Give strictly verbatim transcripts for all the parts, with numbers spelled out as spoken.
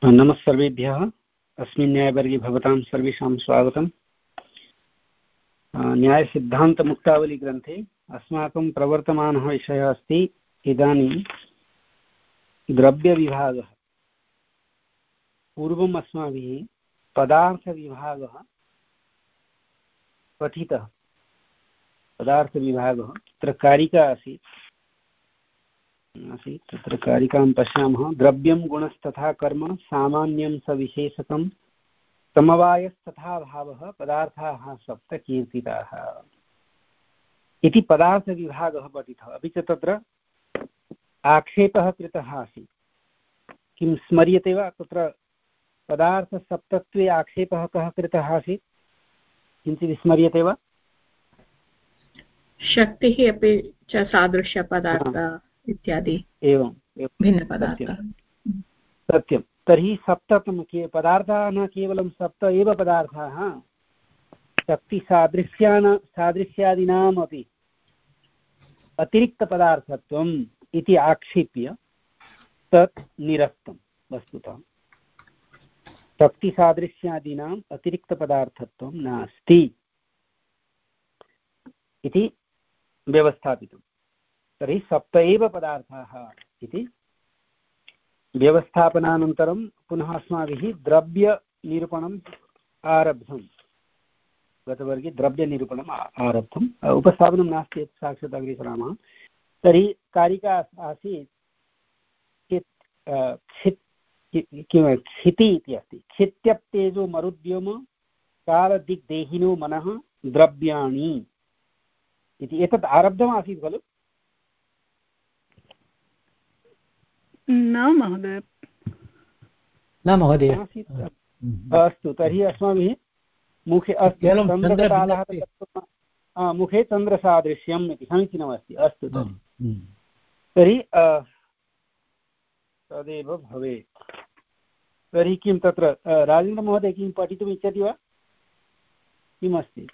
नमः सर्वेभ्यः। अस्मिन् न्यायवर्गे भवतां सर्वेषां स्वागतम्। न्यायसिद्धान्तमुक्तावलीग्रन्थे अस्माकं प्रवर्तमानः विषयः अस्ति इदानीं द्रव्यविभागः। पूर्वम् अस्माभिः पदार्थविभागः पठितः। पदार्थविभागः तत्र कारिका आसीत् आसीत् तत्र कारिकां पश्यामः। द्रव्यं गुणस्तथा कर्म सामान्यं सविशेषकं समवायस्तथा भावः पदार्थाः सप्त कीर्तिताः इति पदार्थविभागः पठितः। अपि च तत्र आक्षेपः कृतः आसीत्। किं स्मर्यते वा? तत्र पदार्थसप्तत्वे आक्षेपः कः कृतः आसीत्? किञ्चित् स्मर्यते वा? शक्तिः अपि च सादृश्यपदार्थ इत्यादि एवं भिन्नपदार्थाः। सत्यं। तर्हि सप्ततम के पदार्थाः न केवलं सप्त एव पदार्थाः, शक्तिसादृश्यान सादृश्यादीनाम् अपि अतिरिक्तपदार्थत्वम् इति आक्षिप्य तत् निरस्तं। वस्तुतः शक्तिसादृश्यादीनाम् अतिरिक्तपदार्थत्वं नास्ति इति व्यवस्थापितं। तर्हि सप्त एव पदार्थाः इति व्यवस्थापनानन्तरं पुनः अस्माभिः द्रव्यनिरूपणम् आरब्धं। गतवर्गे द्रव्यनिरूपणम् आरब्धम्। उपस्थापनं नास्ति, यत् साक्षात् अग्रे सरामः। तर्हि कारिका आसीत् किं क्षिति इति अस्ति। क्षित्यप्तेजो मरुद्योम कालदिग्देहिनो मनः द्रव्याणि इति एतत् आरब्धमासीत् खलु? न महोदय। न महोदय। अस्तु, तर्हि अस्माभिः मुखे अस्तु चन्द्रकालः मुखे चन्द्रसादृश्यम् इति समीचीनमस्ति। अस्तु, तर्हि तर्हि तदेव भवेत्। तर्हि किं तत्र राजेन्द्रमहोदय किं पठितुम् इच्छति वा? किम् अस्ति?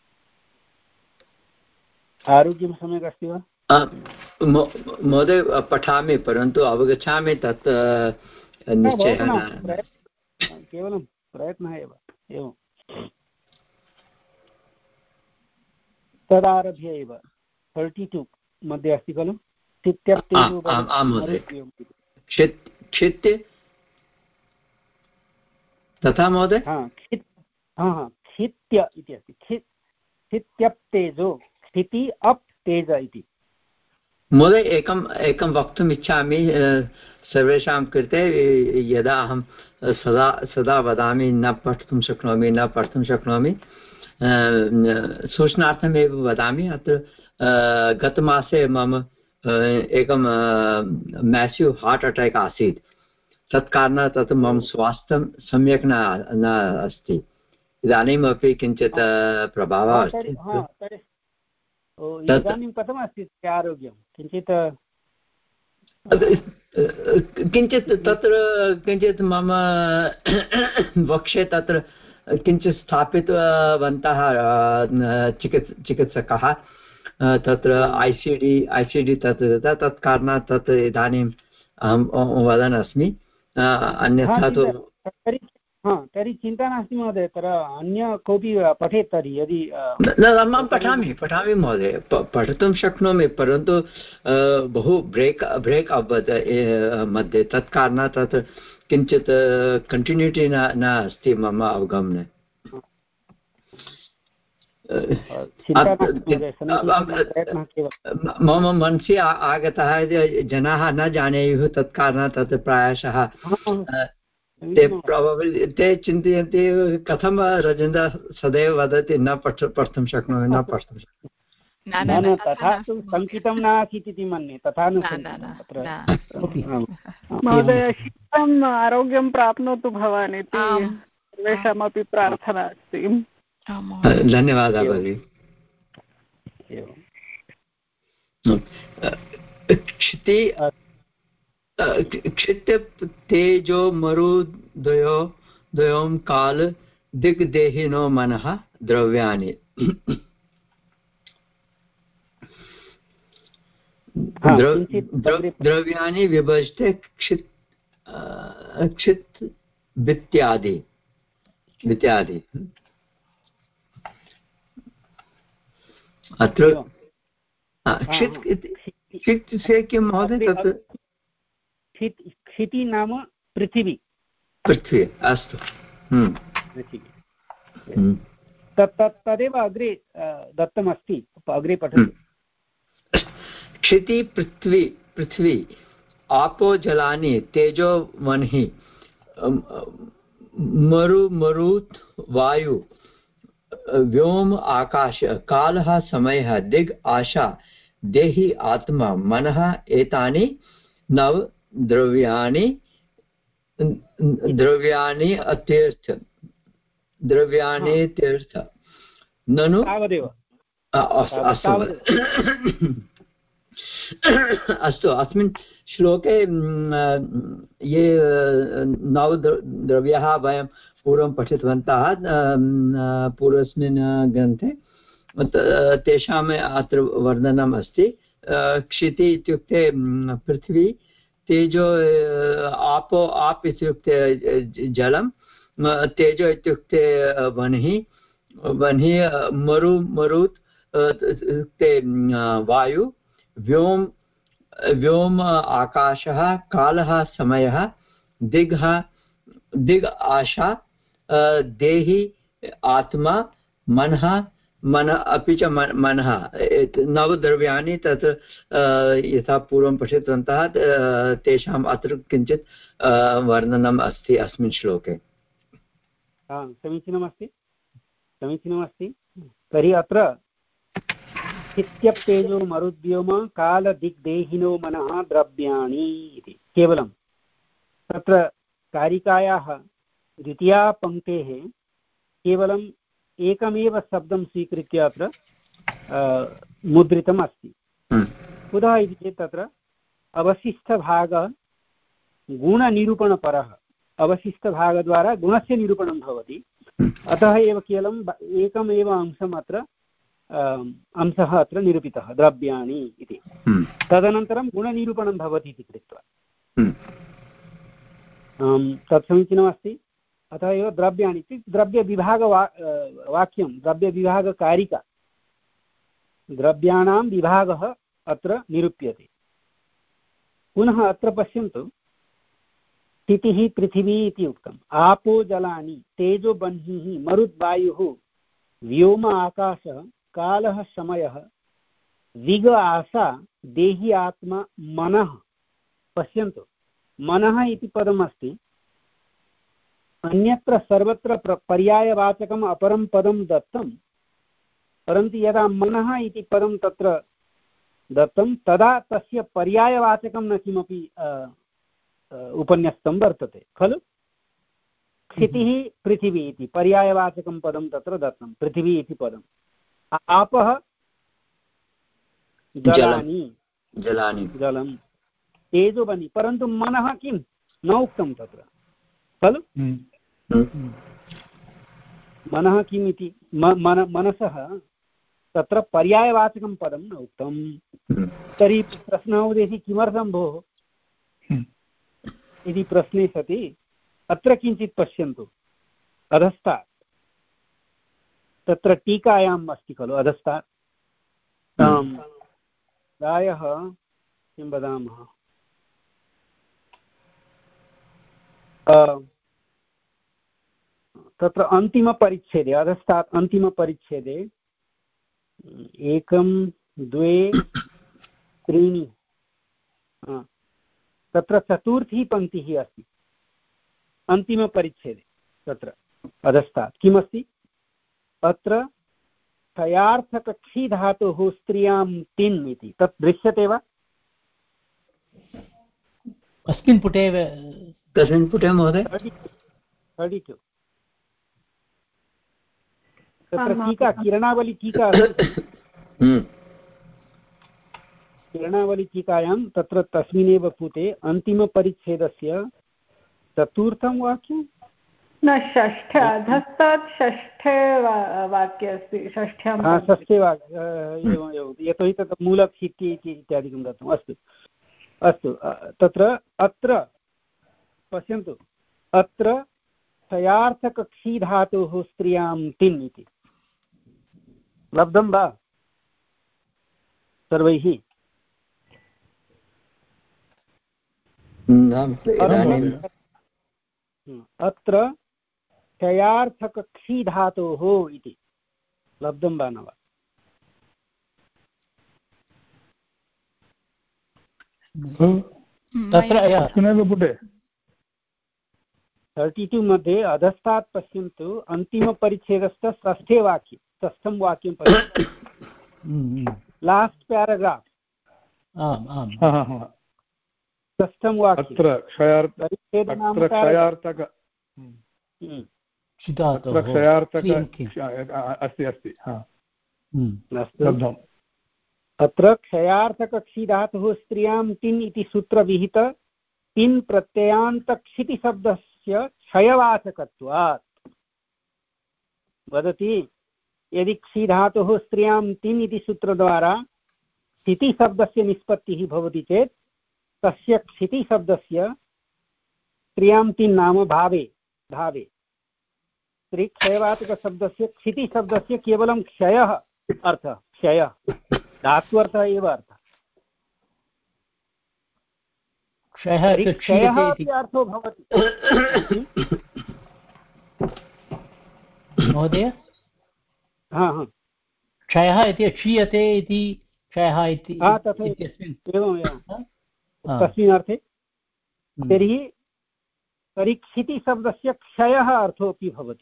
आरोग्यं सम्यक् अस्ति वा? महोदय पठामि, परन्तु अवगच्छामि तत् निश्चयेन केवलं प्रयत्नः एव। एवं तदारभ्य एव तर्टि टु मध्ये अस्ति खलु? क्षित्य तथा महोदय क्षित्य इति अस्ति। क्षित्यप्तेजो क्षिति अप् तेज इति। महोदय एकम् एकं वक्तुम् इच्छामि सर्वेषां कृते। यदा अहं सदा सदा वदामि न पठितुं शक्नोमि न पठितुं शक्नोमि, सूचनार्थमेव वदामि। अत्र गतमासे मम एकं मेसिव् हार्ट् अटेक् आसीत्। तत्कारणात् तत् मम स्वास्थ्यं सम्यक् न न अस्ति। इदानीमपि किञ्चित् प्रभावः अस्ति। इदानीं कथमस्ति आरोग्यं? किञ्चित् किञ्चित् तत्र किञ्चित् मम वक्षे तत्र किञ्चित् स्थापितवन्तः चिकित् चिकित्सकः तत्र ऐ सि डि ऐ सि डि तत् तत् कारणात् तत् इदानीम् अहं वदन् अस्मि। अन्यथा तु तर्हि चिन्ता नास्ति महोदय। तत्र अन्य कोऽपि पठेत् तर्हि यदि न अहं पठामि पठामि महोदय, पठितुं शक्नोमि, परन्तु बहु ब्रेक् ब्रेक् अभवत् मध्ये। तत् कारणात् तत् किञ्चित् कण्टिन्यूटि न न अस्ति मम अवगमने। मम मनसि आगतः जनाः न जानेयुः। तत् कारणात् तत् प्रायशः ते प्रोबब्लि ते चिन्तयन्ति कथं रजेन्द्र सदैव वदति न पठ पठितुं शक्नोमि न पठितुं शक्नोमि। तथा तु सङ्कितं नासीत् इति मन्ये। तथा न महोदय, शीघ्रम् आरोग्यं प्राप्नोतु भवान् इति सर्वेषामपि प्रार्थना अस्ति। धन्यवादः भगिनी। क्षिति क्षित्य तेजो मरुद्वयो द्वयों काल दिग्देहिनो मनः द्रव्याणि। द्रव्याणि विभजते क्षित् क्षित् वित्यादि वित्यादि अत्र क्षित् क्षित् से किं महोदय तत् क्षिति नाम पृथिवी पृथ्वी अस्तु तत् तदेव अग्रे दत्तमस्ति अग्रे पठतु क्षिति पृथ्वी पृथ्वी आपो जलानि तेजो वह्नि मरु मरुत् वायु व्योम आकाश कालः समयः दिग् आशा देहि आत्मा मनः एतानि नव द्रव्याणि द्रव्याणि अत्यर्थ द्रव्याणि तीर्थ ननु अस्तु अस्मिन् श्लोके ये नव द्रव्याः वयं पूर्वं पठितवन्तः पूर्वस्मिन् ग्रन्थे तेषाम् अत्र वर्णनम् अस्ति क्षिति इत्युक्ते पृथ्वी तेजो आपो आप इत्युक्ते जलं तेजो इत्युक्ते वह्निः वह्निः मरु मरुत् इत्युक्ते वायु व्योम व्योम आकाशः कालः समयः दिग्ः दिग् आशा देहि आत्मा मनः मन अपि च मनः नवद्रव्याणि तत् यथा पूर्वं पठितवन्तः तेषाम् अत्र किञ्चित् वर्णनम् अस्ति अस्मिन् श्लोके समीचीनमस्ति समीचीनमस्ति तर्हि अत्र चित्यप्तेजो मरुद्व्योम कालदिग्देहिनो मनः द्रव्याणि इति केवलं तत्र कारिकायाः द्वितीया पङ्क्तेः केवलम् एकमेव शब्दं स्वीकृत्य अत्र मुद्रितम् अस्ति कुतः इति चेत् तत्र अवशिष्टभागः गुणनिरूपणपरः अवशिष्टभागद्वारा गुणस्य निरूपणं भवति अतः एव केवलम् एकमेव अंशम् अत्र अंशः अत्र निरूपितः द्रव्याणि इति तदनन्तरं गुणनिरूपणं भवति इति कृत्वा तत् समीचीनमस्ति अतः एव द्रव्याणि इत्युक्ते द्रव्यविभागवा वाक्यं द्रव्यविभागकारिका द्रव्याणां विभागः अत्र निरूप्यते पुनः अत्र पश्यन्तु स्थितिः पृथिवी इति उक्तम् आपो जलानि तेजो वह्निः मरुद्वायुः व्योम आकाशः कालः समयः दिग आशा देहि आत्मा मनः पश्यन्तु मनः इति पदमस्ति अन्यत्र सर्वत्र पर्यायवाचकम् अपरं पदं दत्तं परन्तु यदा मनः इति पदं तत्र दत्तं तदा तस्य पर्यायवाचकं न किमपि उपन्यस्तं वर्तते खलु स्थितिः पृथिवी इति पर्यायवाचकं पदं तत्र दत्तं पृथिवी इति पदम् आपः जलानि जलानि जलं तेजो वह्निः परन्तु मनः किं न उक्तं तत्र खलु मनः किम् इति मन मनसः तत्र पर्यायवाचकं पदं न उक्तं तर्हि प्रश्नः उदेति किमर्थं भोः इति प्रश्ने सति अत्र किञ्चित् पश्यन्तु अधस्तात् तत्र टीकायाम् अस्ति खलु अधस्तात् प्रायः किं वदामः तत्र अन्तिमपरिच्छेदे अधस्तात् अन्तिमपरिच्छेदे एकं द्वे त्रीणि तत्र चतुर्थी पङ्क्तिः अस्ति अन्तिमपरिच्छेदे तत्र अधस्तात् किमस्ति अत्र क्षयार्थकक्षी धातुः स्त्रियां तिन् इति तत् दृश्यते वा अस्मिन् पुटे कस्मिन् पुटे महोदय थर्टि टु तत्र टीका किरणावली टीका किरणावली टीकायां तत्र तस्मिन्नेव पुटे अन्तिमपरिच्छेदस्य चतुर्थं वाक्यं न षष्ठ अधस्तात् षष्ठे वाक्ये अस्ति षष्ठ्यां षष्ठे वाक्ये एवम् एवं यतोहि तत्र मूलक्षिति इति इत्यादिकं दत्तम् अस्तु अस्तु तत्र अत्र पश्यन्तु अत्र क्षयार्थकक्षी धातुः स्त्रियां तिन् इति लब्धं वा सर्वैः? अत्र क्षयार्थकक्षी धातोः इति लब्धं वा न वा? तत्र पुटे थर्टि टु मध्ये अधस्तात् पश्यन्तु अन्तिमपरिच्छेदस्य षष्ठे वाक्ये षष्ठं वाक्यं पश्यन्तु लास्ट् पेराग्राफ् षष्ठं वाक्यं अस्ति अस्ति अत्र क्षयार्थकक्षी धातुः स्त्रियां तिन् इति सूत्रविहित तिन् प्रत्ययान्तक्षितिशब्दस्य क्षयवाचकत्वात् वदति। यदि क्षि धातुः स्त्रियां तिन् इति सूत्रद्वारा क्षितिशब्दस्य निष्पत्तिः भवति चेत् तस्य क्षितिशब्दस्य स्त्रियां तिन् नाम भावे भावे तर्हि क्षयवाचकशब्दस्य क्षितिशब्दस्य केवलं क्षयः अर्थः क्षयः धात्वर्थः एव अर्थः। क्षयः अपि अर्थो भवति महोदय। हा हा क्षयः इति क्षीयते इति क्षयः इति एवम् एवं तस्मिन् अर्थे। तर्हि तर्हि क्षितिशब्दस्य क्षयः अर्थोऽपि भवति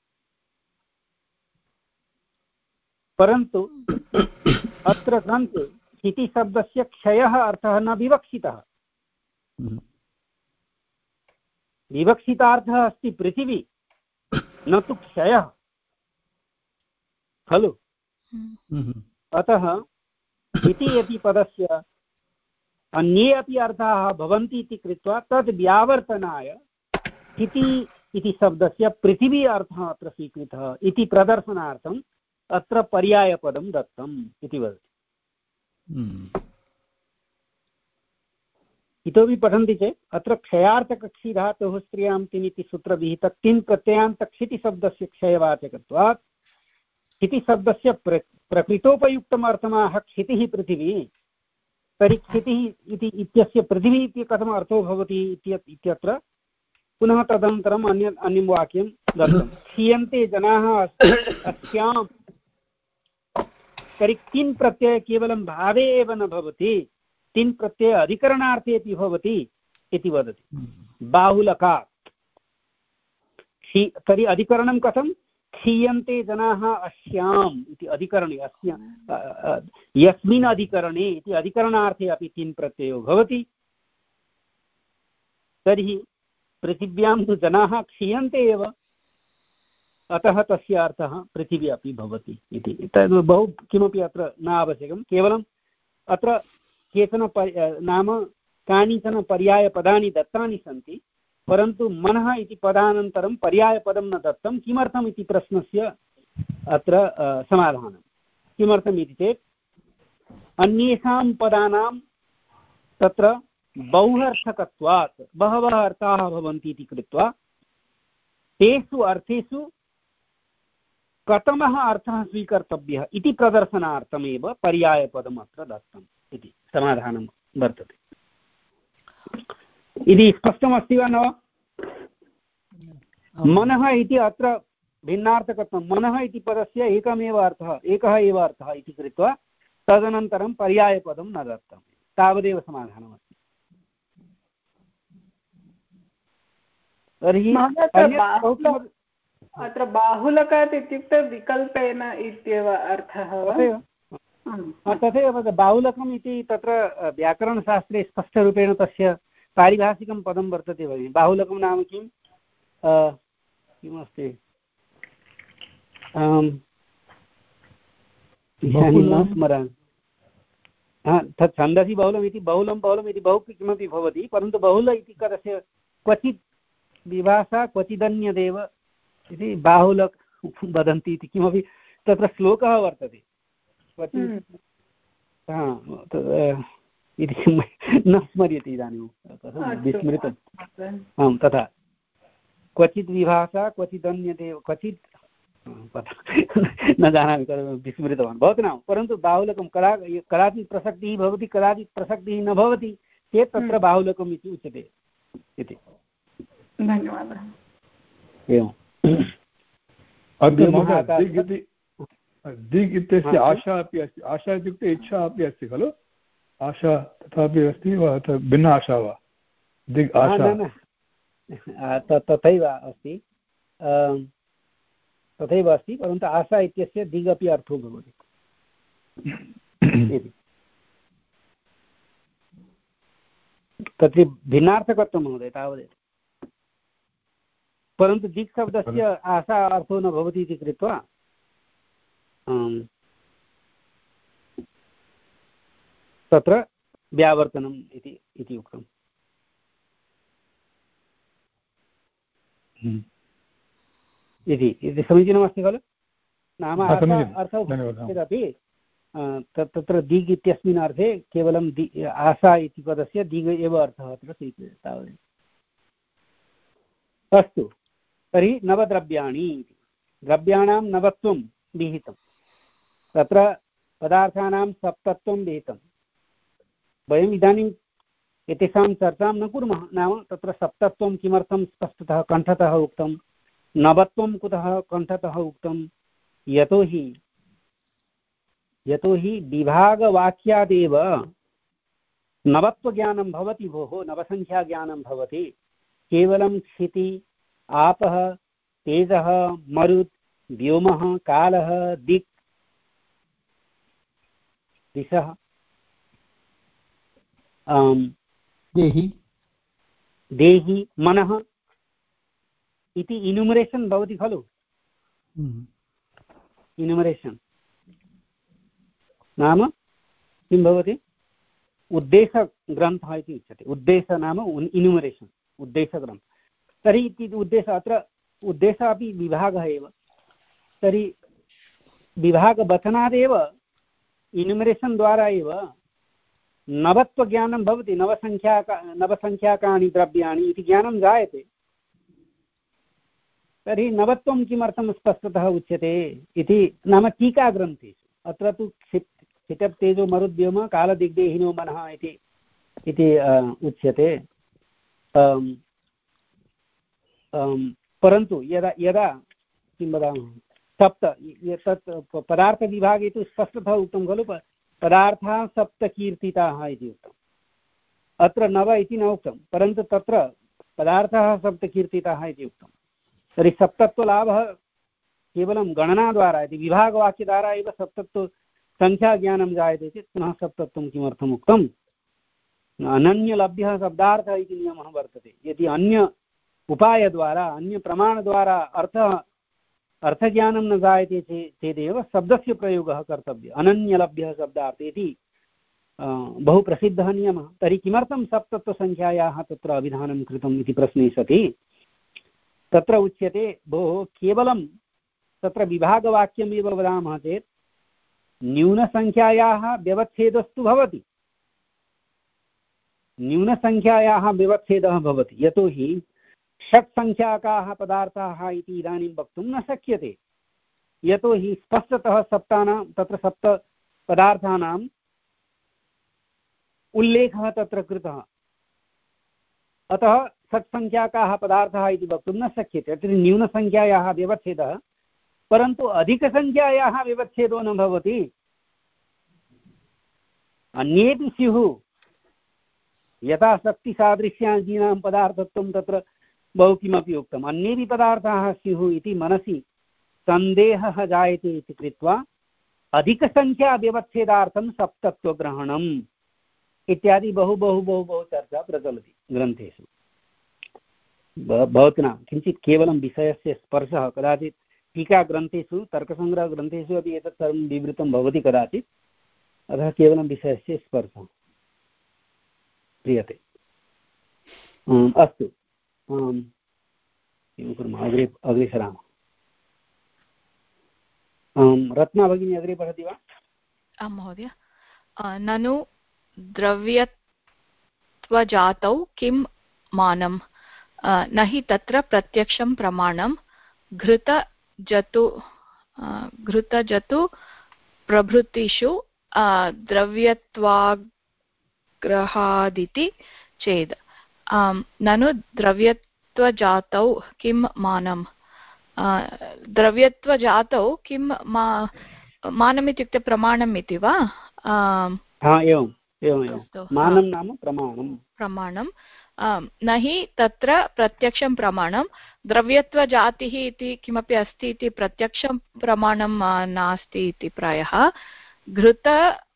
परन्तु अत्र ग्रन्थे क्षितिशब्दस्य क्षयः अर्थः न विवक्षितः। विवक्षितार्थः अस्ति पृथिवी न तु क्षयः खलु। अतः इति यदि पदस्य अन्ये अपि अर्थाः भवन्ति इति कृत्वा तद् व्यावर्तनाय इति इति शब्दस्य पृथिवी अर्थः अत्र स्वीकृतः इति प्रदर्शनार्थम् अत्र पर्यायपदं दत्तम् इति वदति। इतोपि पठन्ति चेत् अत्र क्षयार्थकक्षी धातुः स्त्रियां तिन् इति सूत्रविहित तिन् प्रत्ययान्तक्षितिशब्दस्य क्षयवाचकत्वात् क्षितिशब्दस्य प्र प्रकृतोपयुक्तम् अर्थमाह क्षितिः पृथिवी। तर्हि क्षितिः इति इत्यस्य पृथिवी इति कथम् अर्थो भवति इत्यत्र पुनः तदनन्तरम् अन्य अन्यं वाक्यं दत्तं क्षीयन्ते जनाः अस्यां। तर्हि तिन् प्रत्ययः केवलं भावे एव न भवति तिन् प्रत्ययः अधिकरणार्थे अपि भवति इति वदति बाहुलकात्। क्षी तर्हि अधिकरणं कथं क्षीयन्ते जनाः अस्याम् इति अधिकरणे अस्या यस्मिन् अधिकरणे इति अधिकरणार्थे अपि तिन् प्रत्ययो भवति। तर्हि पृथिव्यां तु जनाः क्षीयन्ते एव अतः तस्य अर्थः पृथिवी अपि भवति इति। तद् बहु किमपि अत्र न आवश्यकं केवलम् अत्र केचन नाम कानिचन पर्यायपदानि दत्तानि सन्ति परन्तु मनः इति पदानन्तरं पर्यायपदं न दत्तं किमर्थम् इति प्रश्नस्य अत्र समाधानं किमर्थम् इति चेत् अन्येषां पदानां तत्र बहुअर्थकत्वात् बहवः अर्थाः भवन्ति इति कृत्वा तेषु अर्थेषु कथमः अर्थः स्वीकर्तव्यः इति प्रदर्शनार्थमेव पर्यायपदम् अत्र दत्तम् इति समाधानं वर्तते। इति स्पष्टमस्ति वा न वा? मनः इति अत्र भिन्नार्थकत्वं मनः इति पदस्य एकमेव अर्थः एकः एव अर्थः इति कृत्वा तदनन्तरं पर्यायपदं न दत्तं तावदेव समाधानमस्ति। तर्हि अत्र बाहुलकात् इत्युक्ते विकल्पेन इत्येव अर्थः वा? तथैव बाहुलकम् इति तत्र व्याकरणशास्त्रे स्पष्टरूपेण तस्य पारिभाषिकं पदं वर्तते भगिनि। बाहुलकं नाम किं किमस्ति न स्मरामि। हा तत् छन्दसि बहुलम् इति बहुलं बहुलम् इति बहु किमपि भवति परन्तु बहुल इति कस्य क्वचित् विभाषा क्वचिदन्यदेव इति बाहुलक वदन्ति इति किमपि तत्र श्लोकः वर्तते क्वचित् इति न स्मर्यते इदानीं विस्मृतम्। आं तथा क्वचित् विभाषा क्वचिदन्यदेव क्वचित् न जानामि विस्मृतवान् भवतु नाम परन्तु बाहुल्यकं कदा कदाचित् प्रसक्तिः भवति कदाचित् प्रसक्तिः न भवति चेत् तत्र बाहुल्यकम् इति उच्यते इति। धन्यवादः। एवं दिग् इत्यस्य आशा अपि अस्ति। आशा इत्युक्ते इच्छा अपि अस्ति खलु? आशा तथापि अस्ति वा भिन्न आशा वा? दिग् आशा तथैव अस्ति तथैव अस्ति परन्तु आशा इत्यस्य दिग् अपि अर्थो भवति। तत्र भिन्नार्थकत्वं महोदय तावदेव। परन्तु दिक् शब्दस्य आशा अर्थो न भवति इति कृत्वा तत्र व्यावर्तनम् इति इति उक्तम्। इति समीचीनमस्ति खलु? नाम अर्थौ चेदपि तत्र दिग् इत्यस्मिन् अर्थे केवलं दि आशा इति पदस्य दिग् एव अर्थः अत्र स्वीक्रियते तावदेव। अस्तु तर्हि नवद्रव्याणि इति द्रव्याणां नवत्वं विहितं तत्र पदार्थानां सप्तत्वं विहितं। वयम् इदानीम् एतेषां चर्चां न कुर्मः नाम तत्र सप्तत्वं किमर्थं स्पष्टतः कण्ठतः उक्तं नवत्वं कुतः कण्ठतः उक्तं यतोहि यतोहि विभागवाक्यादेव नवत्वज्ञानं भवति भोः नवसङ्ख्याज्ञानं भवति। केवलं क्षिति आपः तेजः मरुत् व्योमः कालः दिक् दिशः देहि देहि मनः इति इन्युमरेशन् भवति खलु? इन्युमरेशन् नाम किं भवति? उद्देशग्रन्थः इति उच्यते। उद्देश नाम इन्युमरेशन् उद्देशग्रन्थः। तर्हि इति उद्देशः अत्र उद्देशः अपि विभागः एव। तर्हि विभागवचनादेव इन्युमरेशन् द्वारा एव नवत्वज्ञानं भवति। नवसङ्ख्याका नवसङ्ख्याकानि द्रव्याणि इति ज्ञानं जायते। तर्हि नवत्वं किमर्थं स्पष्टतः उच्यते इति नाम टीकाग्रन्थेषु अत्र तु क्षितप् तेजो मरुद्व्योम कालदिग्देहिनो मनः इति इति उच्यते। परन्तु यदा यदा किं वदामः सप्त तत् पदार्थविभागे तु स्पष्टतः उक्तं खलु पदार्थाः सप्तकीर्तिताः इति उक्तम्। अत्र नव इति न उक्तं परन्तु तत्र पदार्थाः सप्तकीर्तिताः इति उक्तं। तर्हि सप्तत्वलाभः केवलं गणनाद्वारा इति विभागवाक्यद्वारा एव सप्तत्वसङ्ख्याज्ञानं जायते चेत् पुनः सप्तत्वं किमर्थम् उक्तम्? अनन्यलभ्यः शब्दार्थः इति नियमः वर्तते। यदि अन्य उपायद्वारा अन्यप्रमाणद्वारा अर्थः अर्थज्ञानं न जायते चेदेव शब्दस्य प्रयोगः कर्तव्यः। अनन्यलभ्यः शब्दार्थः इति बहु प्रसिद्धः नियमः। तर्हि किमर्थं सप्तत्वसङ्ख्यायाः तत्र अभिधानं कृतम् इति प्रश्ने सति तत्र उच्यते भोः केवलं तत्र विभागवाक्यमेव वदामः चेत् न्यूनसङ्ख्यायाः व्यवच्छेदस्तु भवति। न्यूनसङ्ख्यायाः व्यवच्छेदः भवति यतोहि षट्सङ्ख्याकाः पदार्थाः इति इदानीं वक्तुं न शक्यते। यतोहि स्पष्टतः सप्तानां तत्र सप्तपदार्थानाम् उल्लेखः तत्र कृतः। अतः षट्सङ्ख्याकाः पदार्थाः इति वक्तुं न शक्यते। अत्र न्यूनसङ्ख्यायाः व्यवच्छेदः परन्तु अधिकसङ्ख्यायाः व्यवच्छेदो न भवति। अन्येपि स्युः यथा शक्तिसादृश्यादीनां पदार्थत्वं तत्र बहु किमपि उक्तम्। अन्येपि पदार्थाः स्युः इति मनसि सन्देहः जायते इति कृत्वा अधिकसङ्ख्याव्यवच्छेदार्थं सप्तत्वग्रहणम् इत्यादि बहु बहु बहु बहु चर्चा प्रचलति ग्रन्थेषु। भवतु नाम किञ्चित् केवलं विषयस्य स्पर्शः कदाचित् टीकाग्रन्थेषु तर्कसङ्ग्रहग्रन्थेषु अपि एतत् सर्वं विवृतं भवति कदाचित्। अतः केवलं विषयस्य स्पर्शः क्रियते। अस्तु किं कुर्मः अग्रे अग्रे सरामः। रत्ना भगिनी अग्रे पठति वा? आं महोदय। ननु द्रव्यत्वजातौ किं मानं न हि तत्र प्रत्यक्षं प्रमाणं घृतजतु घृतजतु प्रभृतिषु द्रव्यत्वाग्रहादिति चेत् ननु द्रव्यत्वजातौ किं मानं द्रव्यत्वजातौ किं मा मानम् इत्युक्ते प्रमाणम् इति वा? एवम् एवं मानं नाम प्रमाणं प्रमाणं न हि तत्र प्रत्यक्षं प्रमाणं द्रव्यत्वजातिः इति किमपि अस्ति इति प्रत्यक्षं प्रमाणं नास्ति इति प्रायः। घृत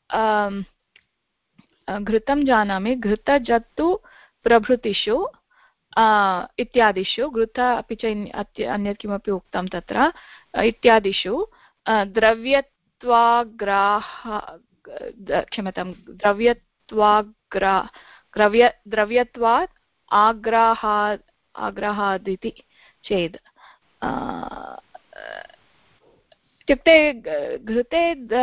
घृतं जानामि घृतजतु प्रभृतिषु इत्यादिषु घृत अपि च अन्यत् किमपि उक्तं तत्र इत्यादिषु द्रव्यत्वाग्राह क्षम्यतां द्रव्यत्वाग्रा द्रव्य द्रव्यत्वात् आग्राहा आग्रहादिति चेत् इत्युक्ते घृते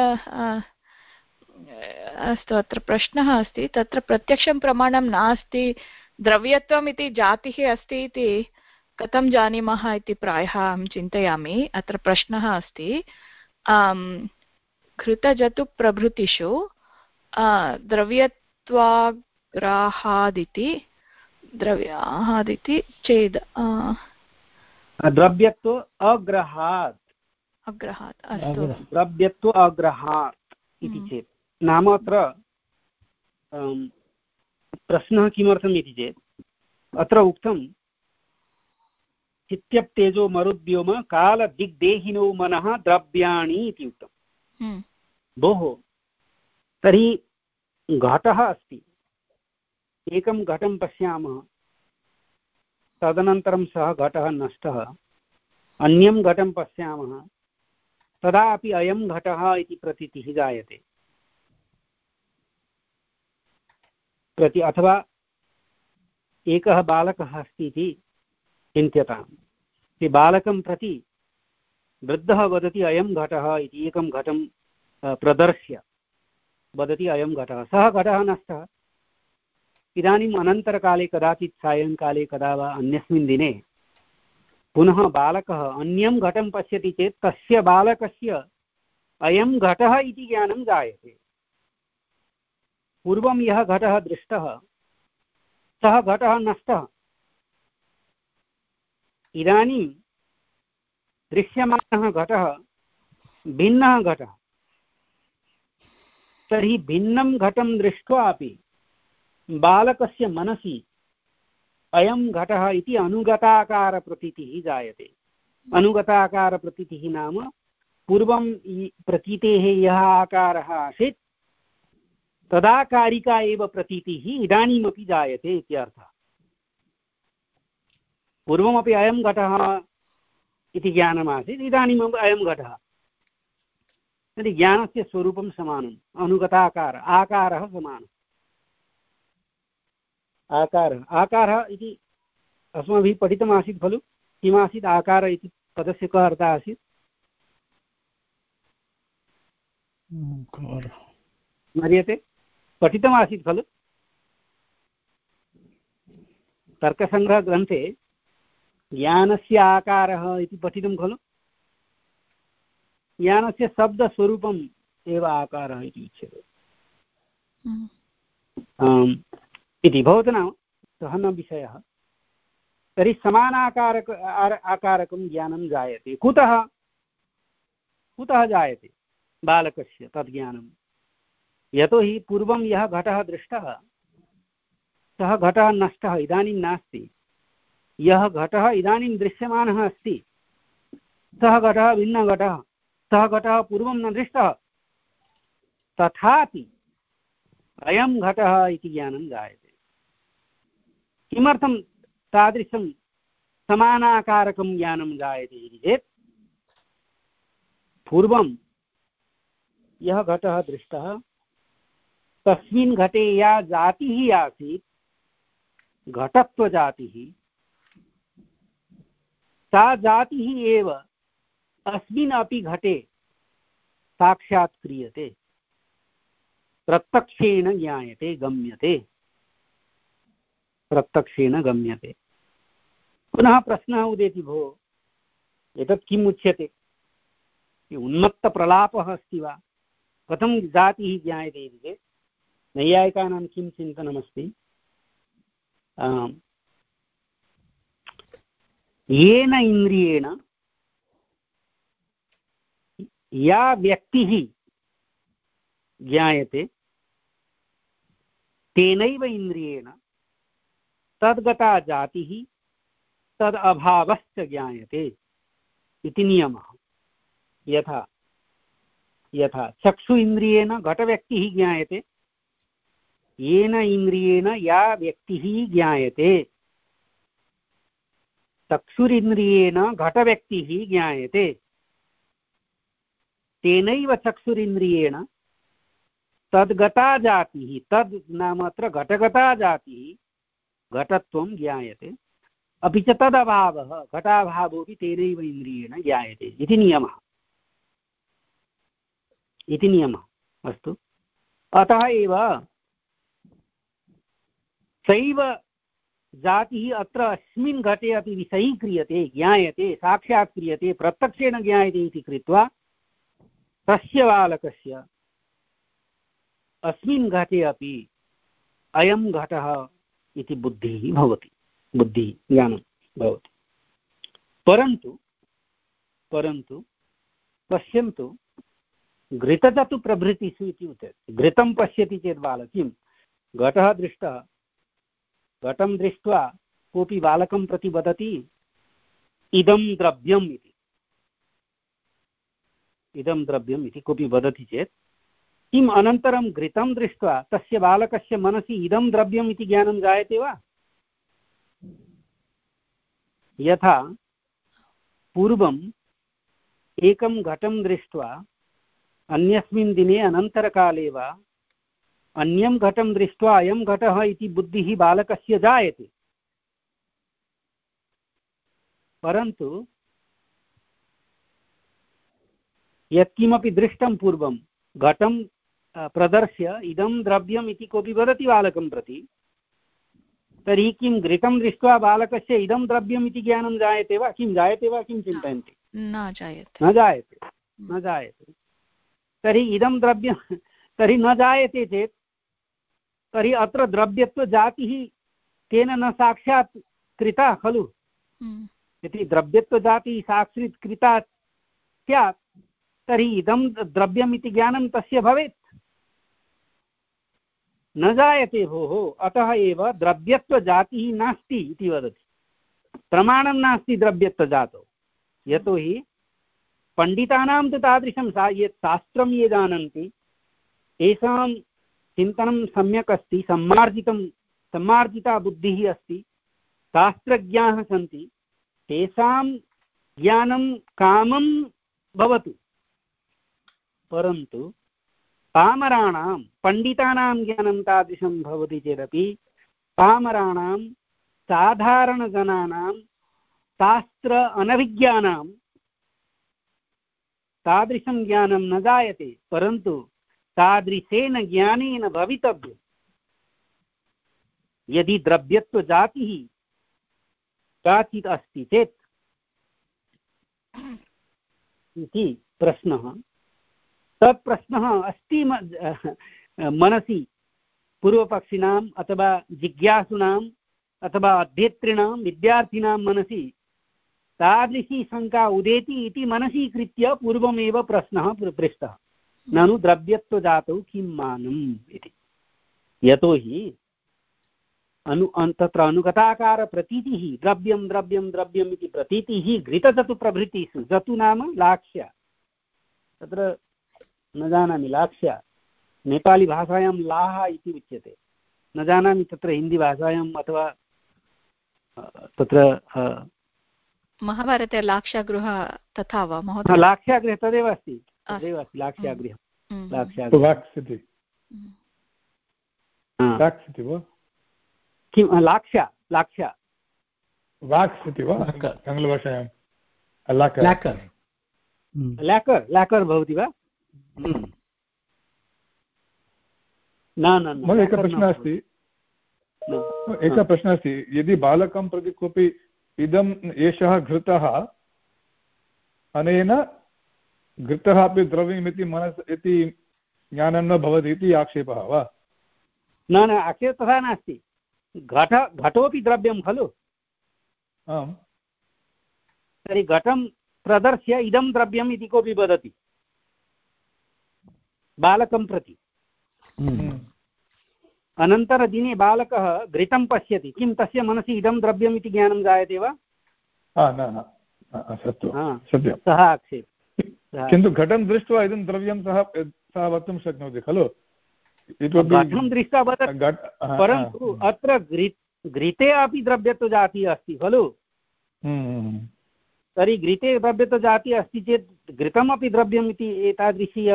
अस्तु अत्र प्रश्नः अस्ति तत्र प्रत्यक्षं प्रमाणं नास्ति द्रव्यत्वम् इति जातिः अस्ति इति कथं जानीमः इति प्रायः अहं चिन्तयामि। अत्र प्रश्नः अस्ति घृतजतुप्रभृतिषु द्रव्यत्वाग्राहादिति द्रव्यादिति चेत् द्रव्यत्व अग्रहात् अग्रहात् अस्तु द्रव्यत्व अग्रहात् इति चेत् नाम अत्र प्रश्नः किमर्थम् इति चेत् अत्र उक्तं चित्यप्तेजो मरुद्व्योम कालदिग्देहिनो मनः द्रव्याणि इति उक्तं। भोः तर्हि घटः अस्ति एकं घटं पश्यामः तदनन्तरं सः घटः नष्टः अन्यं घटं पश्यामः तदापि अयं घटः इति प्रतीतिः जायते प्रति अथवा एकः बालकः अस्ति इति चिन्त्यताम् बालकं प्रति वृद्धः वदति अयं घटः इति एकं घटं प्रदर्श्य वदति अयं घटः सः घटः नष्टः इदानीम् अनन्तरकाले कदाचित् सायङ्काले कदा वा अन्यस्मिन् दिने पुनः बालकः अन्यं घटं पश्यति चेत् तस्य बालकस्य अयं घटः इति ज्ञानं जायते। पूर्वं यः घटः दृष्टः सः घटः नष्टः इदानीं दृश्यमानः घटः भिन्नः घटः तर्हि भिन्नं घटं दृष्ट्वा अपि बालकस्य मनसि अयं घटः इति अनुगताकारप्रतीतिः जायते। अनुगताकारप्रतीतिः नाम पूर्वं प्रतीतेः यः आकारः आसीत् तदाकारिका एव प्रतीतिः इदानीमपि जायते इत्यर्थः। पूर्वमपि अयं घटः इति ज्ञानमासीत् इदानीमपि अयं घटः तर्हि ज्ञानस्य स्वरूपं समानम् अनुगताकार आकारः समानः आकारः आकारः इति अस्माभिः पठितमासीत् खलु किमासीत् आकार इति पदस्य कः अर्थः आसीत् स्मर्यते पठितमासीत् खलु तर्कसङ्ग्रहग्रन्थे ज्ञानस्य आकारः इति पठितं खलु ज्ञानस्य शब्दस्वरूपम् एव आकारः इति उच्यते इति भवतु नाम सः न विषयः। तर्हि समानाकारक आकारकं ज्ञानं जायते कुतः कुतः जायते बालकस्य तद् ज्ञानं यतोहि पूर्वं यः घटः दृष्टः सः घटः नष्टः इदानीं नास्ति यः घटः इदानीं दृश्यमानः अस्ति सः घटः भिन्नः घटः सः घटः पूर्वं न दृष्टः तथापि अयं घटः इति ज्ञानं जायते। किमर्थं तादृशं समानाकारकं ज्ञानं जायते इति चेत् पूर्वं यः घटः दृष्टः तस्मिन् घटे या जातिः आसीत् घटत्वजातिः सा जातिः एव अस्मिन् अपि घटे साक्षात् क्रियते प्रत्यक्षेण ज्ञायते गम्यते प्रत्यक्षेण गम्यते। पुनः प्रश्नः उदेति भो एतत् किम् उच्यते, उन्मत्तप्रलापः अस्ति वा, कथं जातिः ज्ञायते इति चेत् नैयायिकानां किं चिन्तनमस्ति, येन इन्द्रियेण या व्यक्तिः ज्ञायते तेनैव इन्द्रियेण तद्गता जातिः तद् अभावश्च ज्ञायते इति नियमः। यथा यथा चक्षु इन्द्रियेण घटव्यक्तिः ज्ञायते, येन इन्द्रियेण या व्यक्तिः ज्ञायते, चक्षुरिन्द्रियेण घटव्यक्तिः ज्ञायते, तेनैव चक्षुरिन्द्रियेण तद्गता जातिः, तद् नाम अत्र घटगता जातिः घटत्वं ज्ञायते, अपि च तदभावः घटाभावोऽपि तेनैव इन्द्रियेण ज्ञायते इति नियमः इति नियमः अस्तु। अतः एव सैव जातिः अत्र अस्मिन् घटे अपि विषयीक्रियते, ज्ञायते, साक्षात् क्रियते, प्रत्यक्षेण ज्ञायते इति कृत्वा तस्य बालकस्य अस्मिन् घटे अपि अयं घटः इति बुद्धिः भवति, बुद्धिः ज्ञानं भवति। परन्तु परन्तु पश्यन्तु, घृतजतु प्रभृतिषु इति उच्यते। घृतं पश्यति चेत् बालकः किं, घटः दृष्टः, घटं दृष्ट्वा कोऽपि बालकं प्रति वदति इदं द्रव्यम् इति, इदं द्रव्यम् इति कोऽपि वदति चेत् किम् अनन्तरं घृतं दृष्ट्वा तस्य बालकस्य मनसि इदं द्रव्यम् इति ज्ञानं जायते वा? यथा पूर्वम् एकं घटं दृष्ट्वा अन्यस्मिन् दिने अनन्तरकाले वा अन्यं घटं दृष्ट्वा अयं घटः इति बुद्धिः बालकस्य जायते, परन्तु यत्किमपि दृष्टं पूर्वं घटं प्रदर्श्य इदं द्रव्यम् इति कोऽपि वदति बालकं प्रति, तर्हि किं घृतं दृष्ट्वा बालकस्य इदं द्रव्यम् इति ज्ञानं जायते वा? किं जायते वा? किं चिन्तयन्ति? न जायते, न जायते, न जायते। तर्हि इदं द्रव्यं तर्हि न जायते चेत् तर्हि अत्र द्रव्यत्वजातिः तेन न साक्षात् कृता खलु। यदि द्रव्यत्वजातिः साक्षात् कृता स्यात् तर्हि इदं द्रव्यम् इति ज्ञानं तस्य भवेत्, न जायते भोः। अतः एव द्रव्यत्वजातिः नास्ति इति वदति, प्रमाणं नास्ति द्रव्यत्वजातौ। यतोहि पण्डितानां तु तादृशं सा यत् शास्त्रं ये जानन्ति तेषां चिन्तनं सम्यक् अस्ति, सम्मार्जितं सम्मार्जिता बुद्धिः अस्ति, शास्त्रज्ञाः सन्ति, तेषां ज्ञानं कामं भवतु, परन्तु पामराणां पण्डितानां ज्ञानं तादृशं भवति चेदपि पामराणां साधारणजनानां शास्त्र अनभिज्ञानां तादृशं ज्ञानं न जायते, परन्तु तादृशेन ज्ञानेन भवितव्यम्। यदि द्रव्यत्वजातिः काचित् अस्ति चेत् इति प्रश्नः, तत् प्रश्नः अस्ति मनसि पूर्वपक्षिणाम् अथवा जिज्ञासुनाम् अथवा अध्येतॄणां विद्यार्थिनां मनसि तादृशी शङ्का उदेति इति मनसि कृत्य पूर्वमेव प्रश्नः पृष्टः, ननु द्रव्यत्वजातौ किं मानम् इति। यतोहि अनु तत्र अनुगताकारप्रतीतिः द्रव्यं द्रव्यं द्रव्यम् इति प्रतीतिः घृतजतु प्रभृतिषु, जतु नाम लाक्ष्य, तत्र न जानामि, लाक्ष्य नेपाली भाषायां लाः इति उच्यते, न जानामि तत्र हिन्दीभाषायाम् अथवा तत्र महाभारते लाक्षागृह तथा वा महोदय? लाक्षागृह तदेव अस्ति, तदेव अस्ति लाक्षागृहं, लाक्षागृहं किं लाक्ष्या लाक्ष्या वाक्स् इति वा आङ्ग्लभाषायां? लेकर् लेकर् लेकर् भवति वा? न न एकः प्रश्नः अस्ति, एकः प्रश्नः अस्ति, यदि बालकं प्रति कोऽपि इदम् एषः घृतः अनेन घृतः अपि द्रव्यमिति मनस् इति ज्ञानं न भवति इति आक्षेपः वा? न न आक्षेपः तथा नास्ति। घट घटोपि द्रव्यं खलु। आम्। तर्हि घटं प्रदर्श्य इदं द्रव्यम् इति कोऽपि वदति बालकं प्रति। अनन्तरदिने बालकः घृतं पश्यति, किं तस्य मनसि इदं द्रव्यम् इति ज्ञानं जायते वा? सत्यं। सः आक्षेपः। किन्तु घटं दृष्ट्वा इदं द्रव्यं सः सः वक्तुं शक्नोति खलु। घटं दृष्ट्वा वदति, परन्तु अत्र घृते अपि द्रव्यत्वजातिः अस्ति खलु। तर्हि घृते द्रव्यत्वजातिः अस्ति चेत् घृतमपि द्रव्यम् इति एतादृशी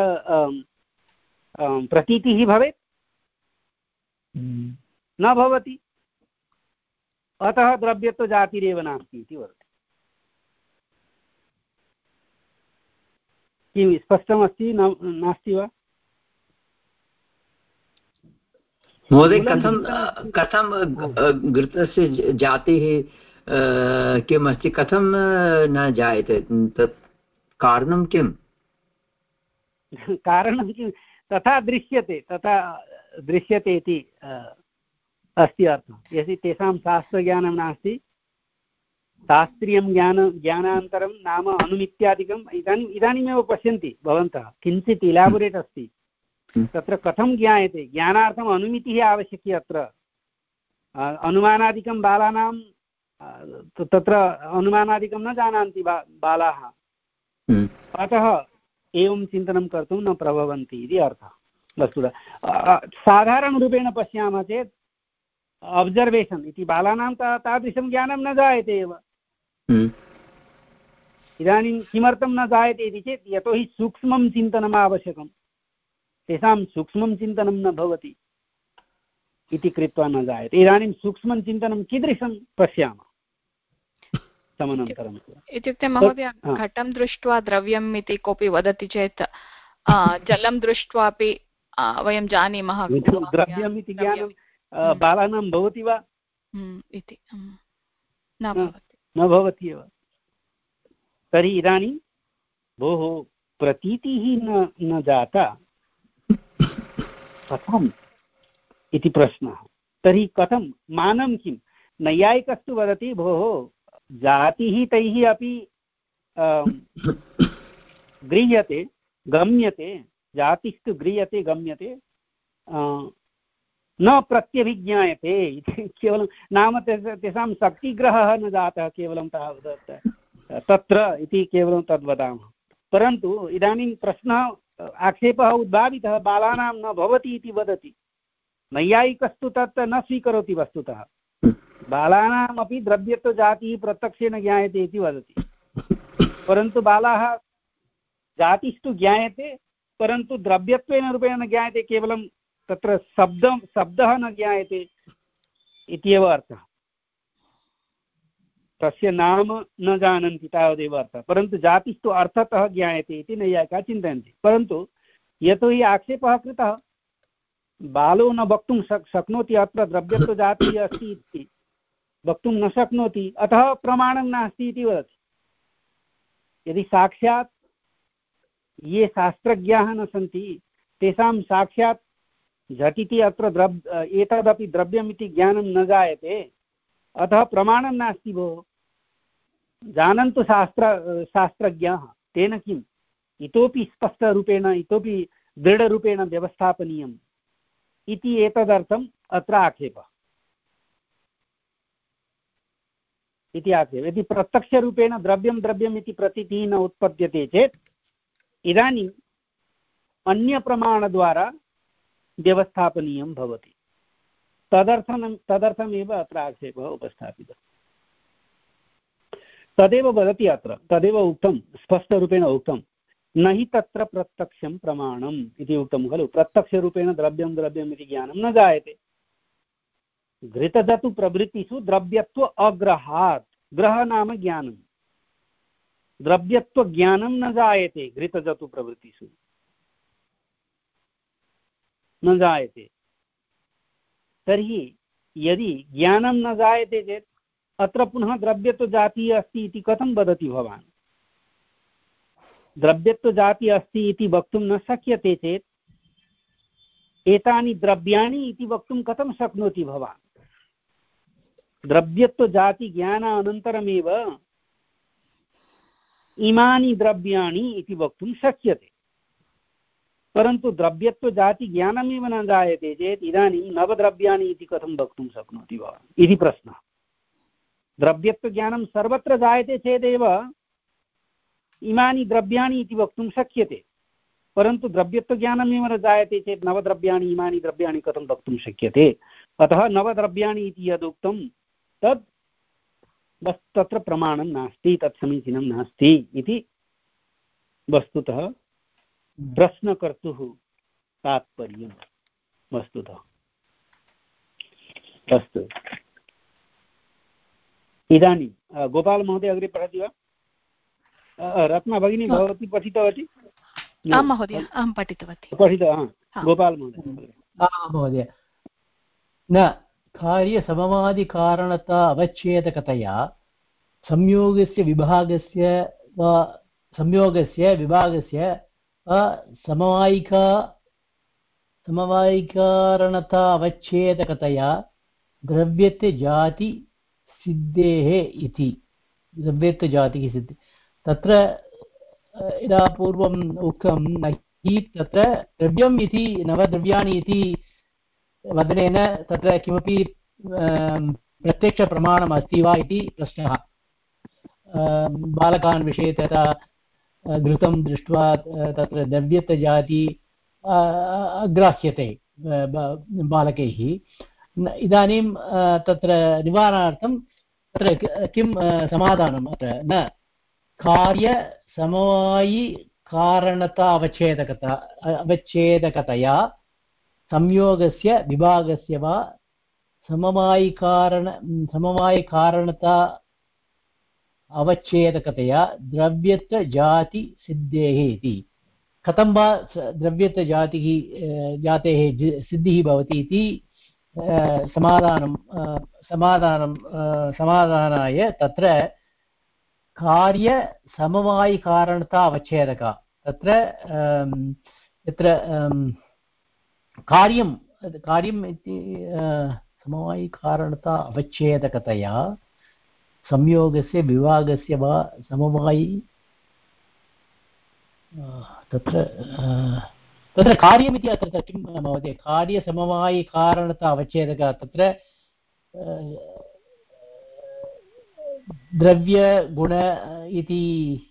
प्रतीतिः भवेत् न भवति। अतः द्रव्यत्वजातिरेव नास्ति इति वदति। किं स्पष्टमस्ति नास्ति वा? महोदय, कथं कथं घृतस्य जातिः किम् अस्ति, कथं न जायते, तत् कारणं किम्? कारणं किं, तथा दृश्यते तथा दृश्यते इति अस्ति अर्थः। यदि तेषां शास्त्रज्ञानं नास्ति, शास्त्रीयं ज्ञान ज्ञानान्तरं नाम अनुमित्यादिकम् इदानीम् इदानीमेव पश्यन्ति भवन्तः, किञ्चित् इलाबोरेट् अस्ति तत्र कथं ज्ञायते। ज्ञानार्थम् अनुमितिः आवश्यकी। अत्र अनुमानादिकं बालानां तत्र अनुमानादिकं न जानन्ति बा बालाः, अतः एवं चिन्तनं कर्तुं न प्रभवन्ति इति अर्थः वस्तुतः। साधारणरूपेण पश्यामः चेत् अब्जर्वेशन् इति बालानां ता तादृशं ज्ञानं न जायते एव। इदानीं किमर्थं न जायते इति चेत् यतोहि सूक्ष्मं चिन्तनम् आवश्यकं, तेषां सूक्ष्मं चिन्तनं न भवति इति कृत्वा न जायते। इदानीं सूक्ष्मं चिन्तनं कीदृशं पश्यामः समनन्तरम्। इत्युक्ते महोदय, घटं दृष्ट्वा द्रव्यम् इति कोऽपि वदति चेत् जलं दृष्ट्वापि वयं जानीमः द्रव्यम् इति ज्ञानं बालानां भवति वा इति न भवति एव। तर्हि इदानीं भोः प्रतीतिः न न जाता, कथम् इति प्रश्नः। तर्हि कथं मानं किं? नैयायिकस्तु वदति भोः जातिः तैः अपि गृह्यते गम्यते, जातिस्तु गृह्यते गम्यते न प्रत्यभिज्ञायते इति। केवलं नाम तेषां शक्तिग्रहः न जातः, केवलं तावत् तत्र इति केवलं तद्वदामः। परन्तु इदानीं प्रश्नः आक्षेपः उद्भावितः, बालानां न भवति इति वदति। नैयायिकस्तु तत् न स्वीकरोति वस्तुतः। बालानामपि द्रव्यत्वजातिः प्रत्यक्षेण ज्ञायते इति वदति, परन्तु बालाः जातिस्तु ज्ञायते, परन्तु द्रव्यत्वेन रूपेण न ज्ञायते, केवलं तत्र शब्दं शब्दः न ज्ञायते इत्येव अर्थः। तस्य नाम न जानन्ति तावदेव अर्थः, परन्तु जातिस्तु अर्थतः ज्ञायते इति नैयायिकाः चिन्तयन्ति। परन्तु यतोहि आक्षेपः कृतः, बालो न वक्तुं शक् शक्नोति अत्र द्रव्यत्वजातिः अस्ति इति वक्तुं न शक्नोति, अतः प्रमाणं नास्ति इति वदति। यदि साक्षात् ये शास्त्रज्ञाः न सन्ति, तेषां साक्षात् झटिति अत्र द्रव् एतदपि द्रव्यमिति ज्ञानं न जायते, अतः प्रमाणं नास्ति भोः। जानन्तु शास्त्र शास्त्रज्ञाः, तेन किम्, इतोपि स्पष्टरूपेण इतोपि दृढरूपेण व्यवस्थापनीयम् इति एतदर्थम् अत्र आक्षेपः इति आक्षेपः। यदि प्रत्यक्षरूपेण द्रव्यं द्रव्यम् इति प्रतीतिः न उत्पद्यते चेत् इदानीम् अन्यप्रमाणद्वारा व्यवस्थापनीयं भवति। तदर्थं तदर्थमेव अत्र आक्षेपः उपस्थापितः। तदेव वदति अत्र, तदेव उक्तं, स्पष्टरूपेण उक्तं, न हि तत्र प्रत्यक्षं प्रमाणम् इति उक्तं खलु। प्रत्यक्षरूपेण द्रव्यं द्रव्यम् इति ज्ञानं न जायते। घृतजतु प्रवृत्तिषु द्रव्यत्व अग्रहात्, ग्रह नाम ज्ञानं, द्रव्यत्वज्ञानं न जायते घृतजतु प्रवृत्तिषु, न जायते। तर्हि यदि ज्ञानं न जायते चेत् अत्र पुनः द्रव्यत्वजातिः अस्ति इति कथं वदति भवान्? द्रव्यत्वजातिः अस्ति इति वक्तुं न शक्यते चेत् एतानि द्रव्याणि इति वक्तुं कथं शक्नोति भवान्? द्रव्यत्वजातिज्ञानानन्तरमेव इमानि द्रव्याणि इति वक्तुं शक्यते, परन्तु द्रव्यत्वजातिज्ञानमेव न जायते चेत् इदानीं नवद्रव्याणि इति कथं वक्तुं शक्नोति भवान् इति प्रश्नः। द्रव्यत्वज्ञानं सर्वत्र जायते चेदेव इमानि द्रव्याणि इति वक्तुं शक्यते, परन्तु द्रव्यत्वज्ञानमेव न जायते चेत् नवद्रव्याणि इमानि द्रव्याणि कथं वक्तुं शक्यते? अतः नवद्रव्याणि इति यदुक्तं तद् तत्र प्रमाणं नास्ति, तत् समीचीनं नास्ति इति वस्तुतः प्रश्नकर्तुः तात्पर्यं वस्तुतः। अस्तु, इदानीं गोपालमहोदय अग्रे पठति वा? रत्ना भगिनी भवती पठितवती? आं महोदय, अहं पठितवती। पठितवान् गोपालमहोदय? आं महोदय। न कार्यसमवादिकारणता अवच्छेदकतया संयोगस्य विभागस्य वा संयोगस्य विभागस्य समवायिका समवायिकारणता अवच्छेदकतया द्रव्यत्वजाति सिद्धेः इति। द्रव्यत्वजातिः सिद्धि तत्र यदा पूर्वम् उक्तं न हि तत्र द्रव्यम् इति नवद्रव्याणि इति वदनेन तत्र किमपि प्रत्यक्षप्रमाणम् अस्ति वा इति प्रश्नः। बालकान् विषये तथा घृतं दृष्ट्वा तत्र द्रव्यत्वजाति अग्राह्यते बालकैः। इदानीं तत्र निवारणार्थं तत्र किं समाधानम्? अत्र न कार्यसमवायि कारणता अवच्छेदकता अवच्छेदकतया संयोगस्य विभागस्य वा समवायिकारण समवायिकारणता अवच्छेदकतया द्रव्यत्वजाति सिद्धेः इति। कथं वा द्रव्यत्वजातिः जातेः सिद्धिः भवति इति समाधानं समाधानं समाधानाय तत्र कार्यसमवायिकारणता अवच्छेदका तत्र यत्र कार्यं कार्यम् इति समवायिकारणता अवच्छेदकतया संयोगस्य विभागस्य वा समवायि तत्र तत्र कार्यमिति अत्र किं महोदय? कार्यसमवायिकारणता अवच्छेदक तत्र द्रव्यगुण इति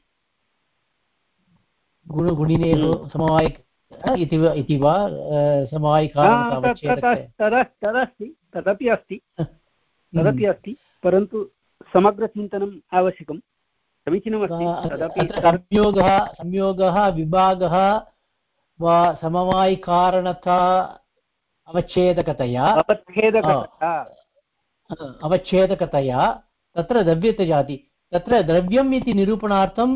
गुणगुणिनेः समवायि इति वा समवायिकारणता अवच्छेदक तदस्ति, तदपि अस्ति, तदपि अस्ति, परन्तु समग्रचिन्तनम् आवश्यकं। समीचीनमस्ति। तदपि संयोगः संयोगः विभागः वा समवायिकारणता अवच्छेदकतया अवच्छेदकतया अवच्छेदकतया तत्र द्रव्यत्वजाति तत्र द्रव्यम् इति निरूपणार्थं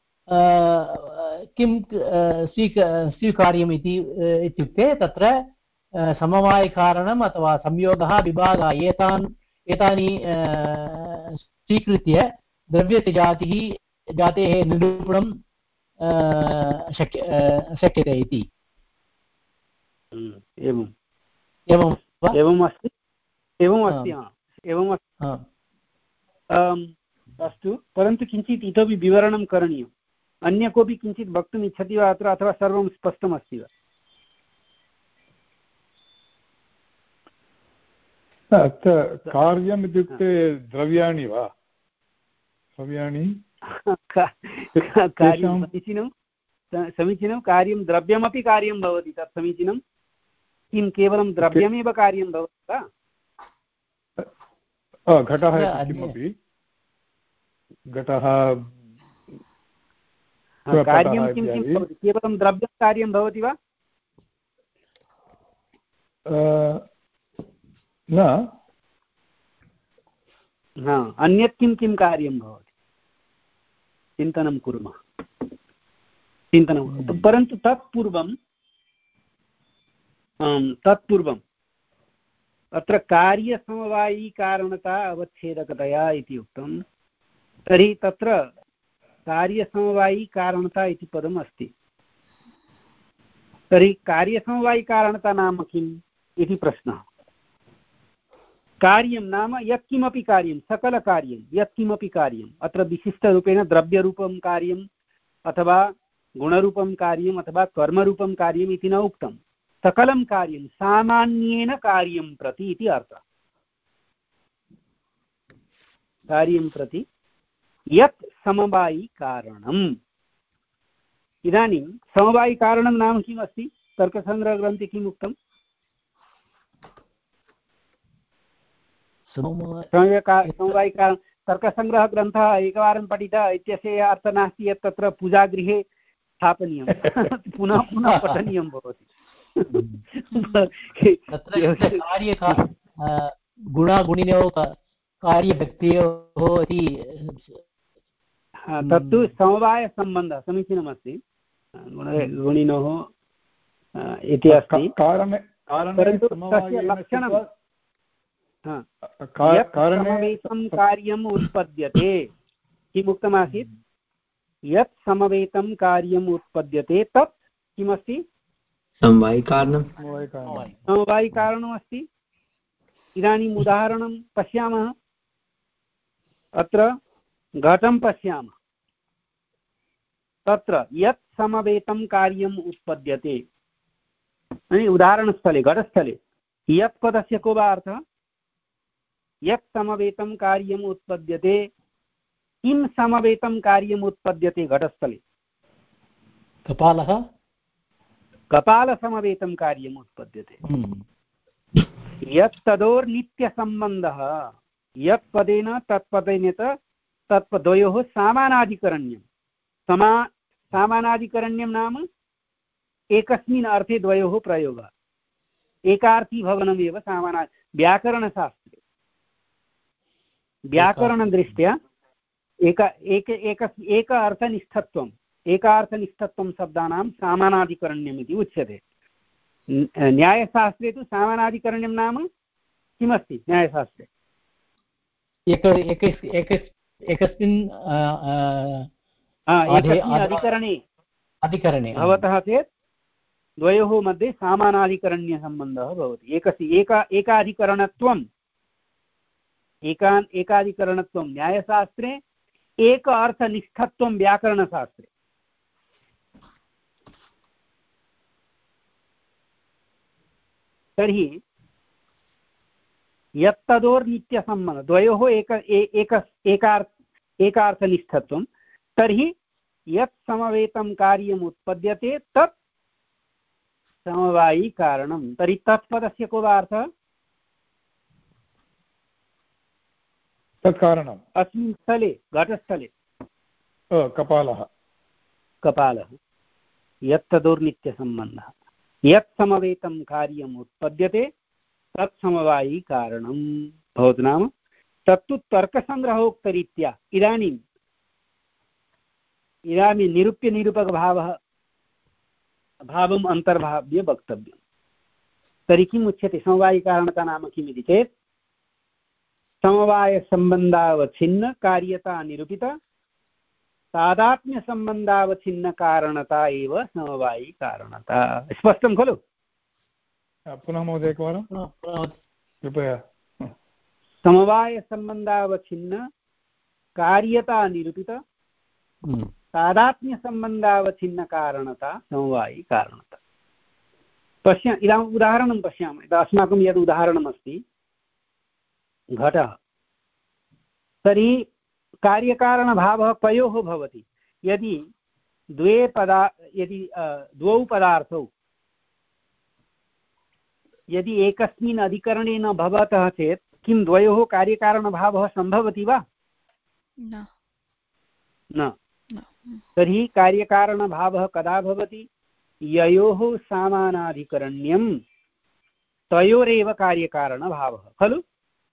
किं स्वीक स्वीकार्यम् इति इत्युक्ते तत्र समवायिकारणम् अथवा संयोगः विभागः एतान् एतानि स्वीकृत्य द्रव्यत्वजातिः जातेः निरूपणं शक्य शक्यते इति। एवम् एवं एवम् अस्ति एवम् अस्ति एवम् अस्तु, परन्तु किञ्चित् इतोपि विवरणं करणीयम्। अन्य कोऽपि किञ्चित् वक्तुम् इच्छति वा अत्र, अथवा सर्वं स्पष्टमस्ति वा? अत्र कार्यम् इत्युक्ते द्रव्याणि वा? द्रव्याणि कार्यं समीचीनं समीचीनं कार्यं द्रव्यमपि कार्यं भवति, तत् समीचीनं। किं केवलं द्रव्यमेव कार्यं भवति वा? घटः किमपि घटः कार्यं किं किं भवति? केवलं द्रव्यं कार्यं भवति वा? न, अन्यत् किं किं कार्यं भवति? चिन्तनं कुर्मः, चिन्तनं। परन्तु तत्पूर्वं तत्पूर्वं अत्र कार्यसमवायिकारणता अवच्छेदकतया इति उक्तं, तर्हि तत्र कार्यसमवायिकारणता इति पदम् अस्ति। तर्हि कार्यसमवायिकारणता नाम किम् इति प्रश्नः। कार्यं नाम यत्किमपि कार्यं, सकलकार्यं, यत्किमपि कार्यम्, अत्र विशिष्टरूपेण द्रव्यरूपं कार्यम् अथवा गुणरूपं कार्यम् अथवा कर्मरूपं कार्यम् इति न उक्तं। सकलं कार्यं सामान्येन कार्यं प्रति इति अर्थः। कार्यं प्रति यत् समवायिकारणम्। इदानीं समवायिकारणं नाम किम् अस्ति? तर्कसङ्ग्रहग्रन्थे किम् उक्तम्? समवायिकारणं तर्कसङ्ग्रहग्रन्थः एकवारं पठितः इत्यस्य अर्थः नास्ति यत् तत्र पूजागृहे स्थापनीयं पुनः पुनः पठनीयं भवति। गुणागुणिनोः कार्यव्यक्तयोः इति तत्तु समवायसम्बन्धः समीचीनमस्ति, गुणिनोः इति अस्ति। परन्तु तस्य लक्षणं समवेतं कार्यम् उत्पद्यते। किम् उक्तमासीत्? यत् समवेतं कार्यम् उत्पद्यते तत् किमस्ति? समवायिकारणं। समवायिकारणम् अस्ति। इदानीम् उदाहरणं पश्यामः। अत्र घटं पश्यामः। तत्र यत् समवेतं कार्यम् उत्पद्यते, उदाहरणस्थले घटस्थले यत् पदस्य को वा अर्थः? यत् समवेतं कार्यम् उत्पद्यते। किं समवेतं कार्यम् उत्पद्यते घटस्थले? कपालः। कपालसमवेतं कार्यम् उत्पद्यते। यत् तदोर्नित्यसम्बन्धः, यत् पदेन तत्पदेन च तत्पद्वयोः समानाधिकरण्यं। समा समानाधिकरण्यं नाम एकस्मिन् अर्थे द्वयोः प्रयोगः। एकार्थी भवनमेव समाना। व्याकरणशास्त्रे व्याकरणदृष्ट्या एक एक एक एक अर्थनिष्ठत्वम् एकार्थनिष्ठत्वं शब्दानां समानाधिकरण्यम् इति उच्यते। न्यायशास्त्रे तु समानाधिकरण्यं नाम किमस्ति? न्यायशास्त्रे एकस्मिन् अधिकरणे अधिकरणे भवतः चेत् द्वयोः मध्ये समानाधिकरण्यसम्बन्धः भवति। एकस्य एका एकाधिकरणत्वम् एका एकाधिकरणत्वं न्यायशास्त्रे, एक अर्थनिष्ठत्वं व्याकरणशास्त्रे। तर्हि यत्तदोर्नित्यसम्बन्धः द्वयोः एक एक एकार्थ एकार्थनिष्ठत्वं, तर्हि यत् समवेतं कार्यम् उत्पद्यते तत् समवायिकारणं। तर्हि तत्पदस्य को वा अर्थः? तत्कारणम्। अस्मिन् स्थले घटस्थले कपालः कपालः यत्तदोर्नित्यसम्बन्धः, यत् समवेतं कार्यम् उत्पद्यते तत् समवायिकारणं भवतु। नाम तत्तु तर्कसङ्ग्रहोक्तरीत्या इदानीम् इदानीं निरूप्य निरूपकभावः भावम् अन्तर्भाव्य वक्तव्यं। तर्हि किम् उच्यते? समवायिकारणता नाम किम् इति चेत् समवायसम्बन्धावच्छिन्न कार्यता निरूपित तादात्म्यसम्बन्धावच्छिन्न कारणता एव समवायिकारणता। स्पष्टं खलु? पुनः महोदय एकवारं कृपया। समवायसम्बन्धावच्छिन्न कार्यता निरूपित तादात्म्यसम्बन्धावच्छिन्न कारणता समवायिकारणता। पश्य इदानीम् उदाहरणं पश्यामः। यदा अस्माकं यद् उदाहरणमस्ति घटः, तर्हि कार्यकारणभावः पयोः भवति। यदि द्वे पदा यदि द्वौ पदार्थौ यदि एकस्मिन् अधिकरणे न भवतः चेत् किं द्वयोः कार्यकारणभावः सम्भवति वा? न न। तर्हि कार्यकारणभावः कदा भवति? ययोः समानाधिकरण्यं तयोरेव कार्यकारणभावः खलु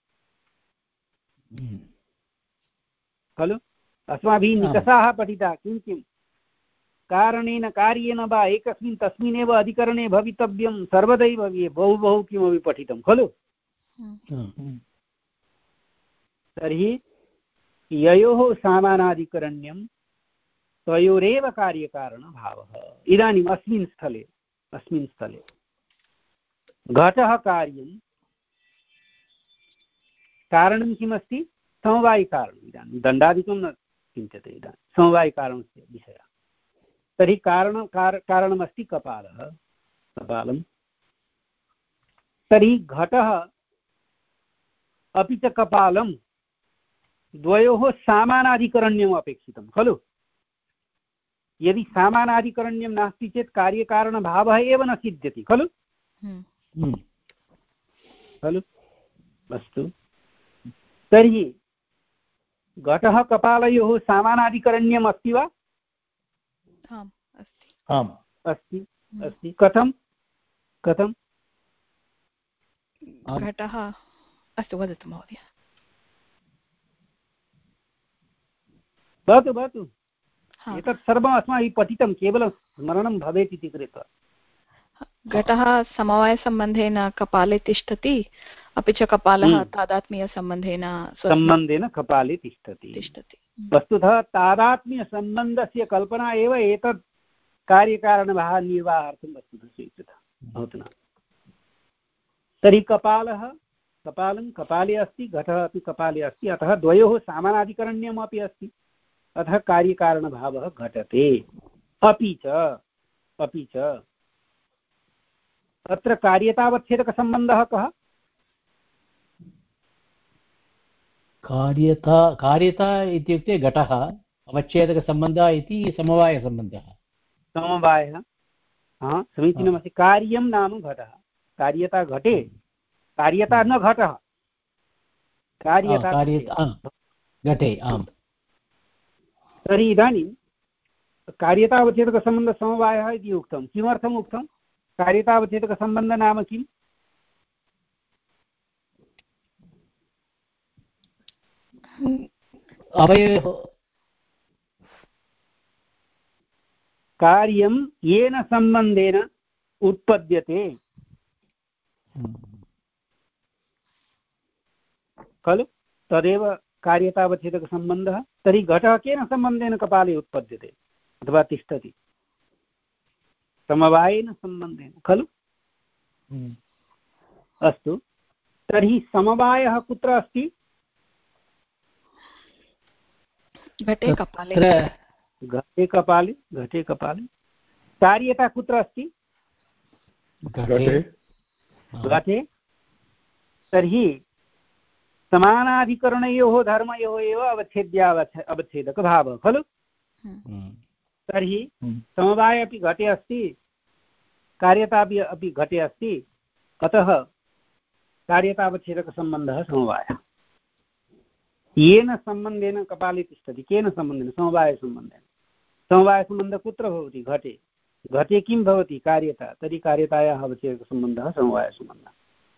खलु अस्माभिः निकषाः पठिताः। किं किं कारणेन कार्येन वा एकस्मिन् तस्मिन्नेव अधिकरणे भवितव्यं सर्वदैव बहु बहु किमपि पठितं खलु। तर्हि ययोः सामानाधिकरण्यं तयोरेव कार्यकारणभावः। इदानीम् अस्मिन् स्थले अस्मिन् स्थले घटः कार्यं, कारणं किमस्ति? समवायिकारणम्। इदानीं दण्डादिकं न चिन्त्यते, इदानीं समवायिकारणस्य विषयः। तर्हि कारण कारणमस्ति कपालः, कपालं। तर्हि घटः अपि च कपालं द्वयोः समानाधिकरण्यम् अपेक्षितं खलु। यदि समानाधिकरण्यं नास्ति चेत् कार्यकारणभावः एव न सिद्ध्यति खलु खलु। अस्तु, तर्हि घटः कपालयोः समानाधिकरण्यम् अस्ति वा? आम् अस्ति। आम् अस्ति अस्ति। कथं कथं? घटः, अस्तु वदतु महोदय। भवतु भवतु, एतत् सर्वम् अस्माभिः पठितं, केवलं स्मरणं भवेत् इति कृत्वा। घटः समवायसम्बन्धेन कपाले तिष्ठति, अपि च कपालः तादात्म्यसम्बन्धेन सम्बन्धेन कपाले तिष्ठति तिष्ठति वस्तुतः तादात्म्यसम्बन्धस्य कल्पना एव एतत् कार्यकारणभावनिर्वाहार्थं वस्तुतः स्वीकृता भवतु न। तर्हि कपालः कपालं कपाले अस्ति, घटः अपि कपाले अस्ति, अतः द्वयोः समानाधिकरण्यम् अपि अस्ति, अतः कार्यकारणभावः घटते। अपि च अपि च अत्र कार्यतावच्छेदकसम्बन्धः कः? कार्यता कार्यता इत्युक्ते घटः, अवच्छेदकसम्बन्धः इति समवायसम्बन्धः। समवायः, हा समीचीनमस्ति। कार्यं नाम घटः, कार्यता घटे, कार्यता न घटः, कार्यता घटे। आम्। तर्हि इदानीं कार्यतावच्छेदकसम्बन्धसमवायः इति उक्तं। किमर्थम् उक्तं? कार्यतावच्छेदकसम्बन्धः नाम किम्? अवयवः कार्यं येन सम्बन्धेन उत्पद्यते खलु, तदेव कार्यतावच्छेदकसम्बन्धः। तर्हि घटः केन सम्बन्धेन कपाले उत्पद्यते अथवा तिष्ठति? समवायेन सम्बन्धेन खलु। अस्तु, तर्हि समवायः कुत्र अस्ति? घटे कपाले। घटे कपाले घटे कपाले। कार्यता कुत्र अस्ति? घटे। घटे। तर्हि समानाधिकरणयोः धर्मयोः एव अवच्छेद्यावच्छ अवच्छेदकभावः खलु। तर्हि समवाय अपि घटे अस्ति, कार्यता अपि घटे अस्ति, अतः कार्यतावच्छेदकसम्बन्धः समवायः। येन सम्बन्धेन कपाले तिष्ठति, केन सम्बन्धेन? समवायसम्बन्धेन। समवायसम्बन्धः कुत्र भवति? घटे। घटे किं भवति? कार्यता। तर्हि कार्यतायाः अवच्छेदकसम्बन्धः समवायसम्बन्धः।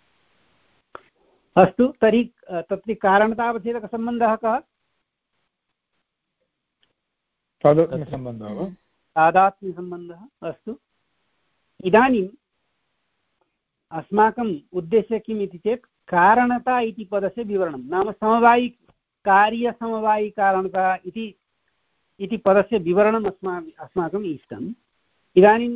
अस्तु, तर्हि तत्र कारणतावच्छेदकसम्बन्धः कः? तादात्म्यसम्बन्धः वा? तादात्म्यसम्बन्धः। अस्तु, इदानीम् अस्माकम् उद्देश्यः किम् इति चेत् कारणता इति पदस्य विवरणं, नाम समवायि कार्यसमवायिकारणता इति इति पदस्य विवरणम् अस्माभिः अस्माकम् इष्टम्। इदानीं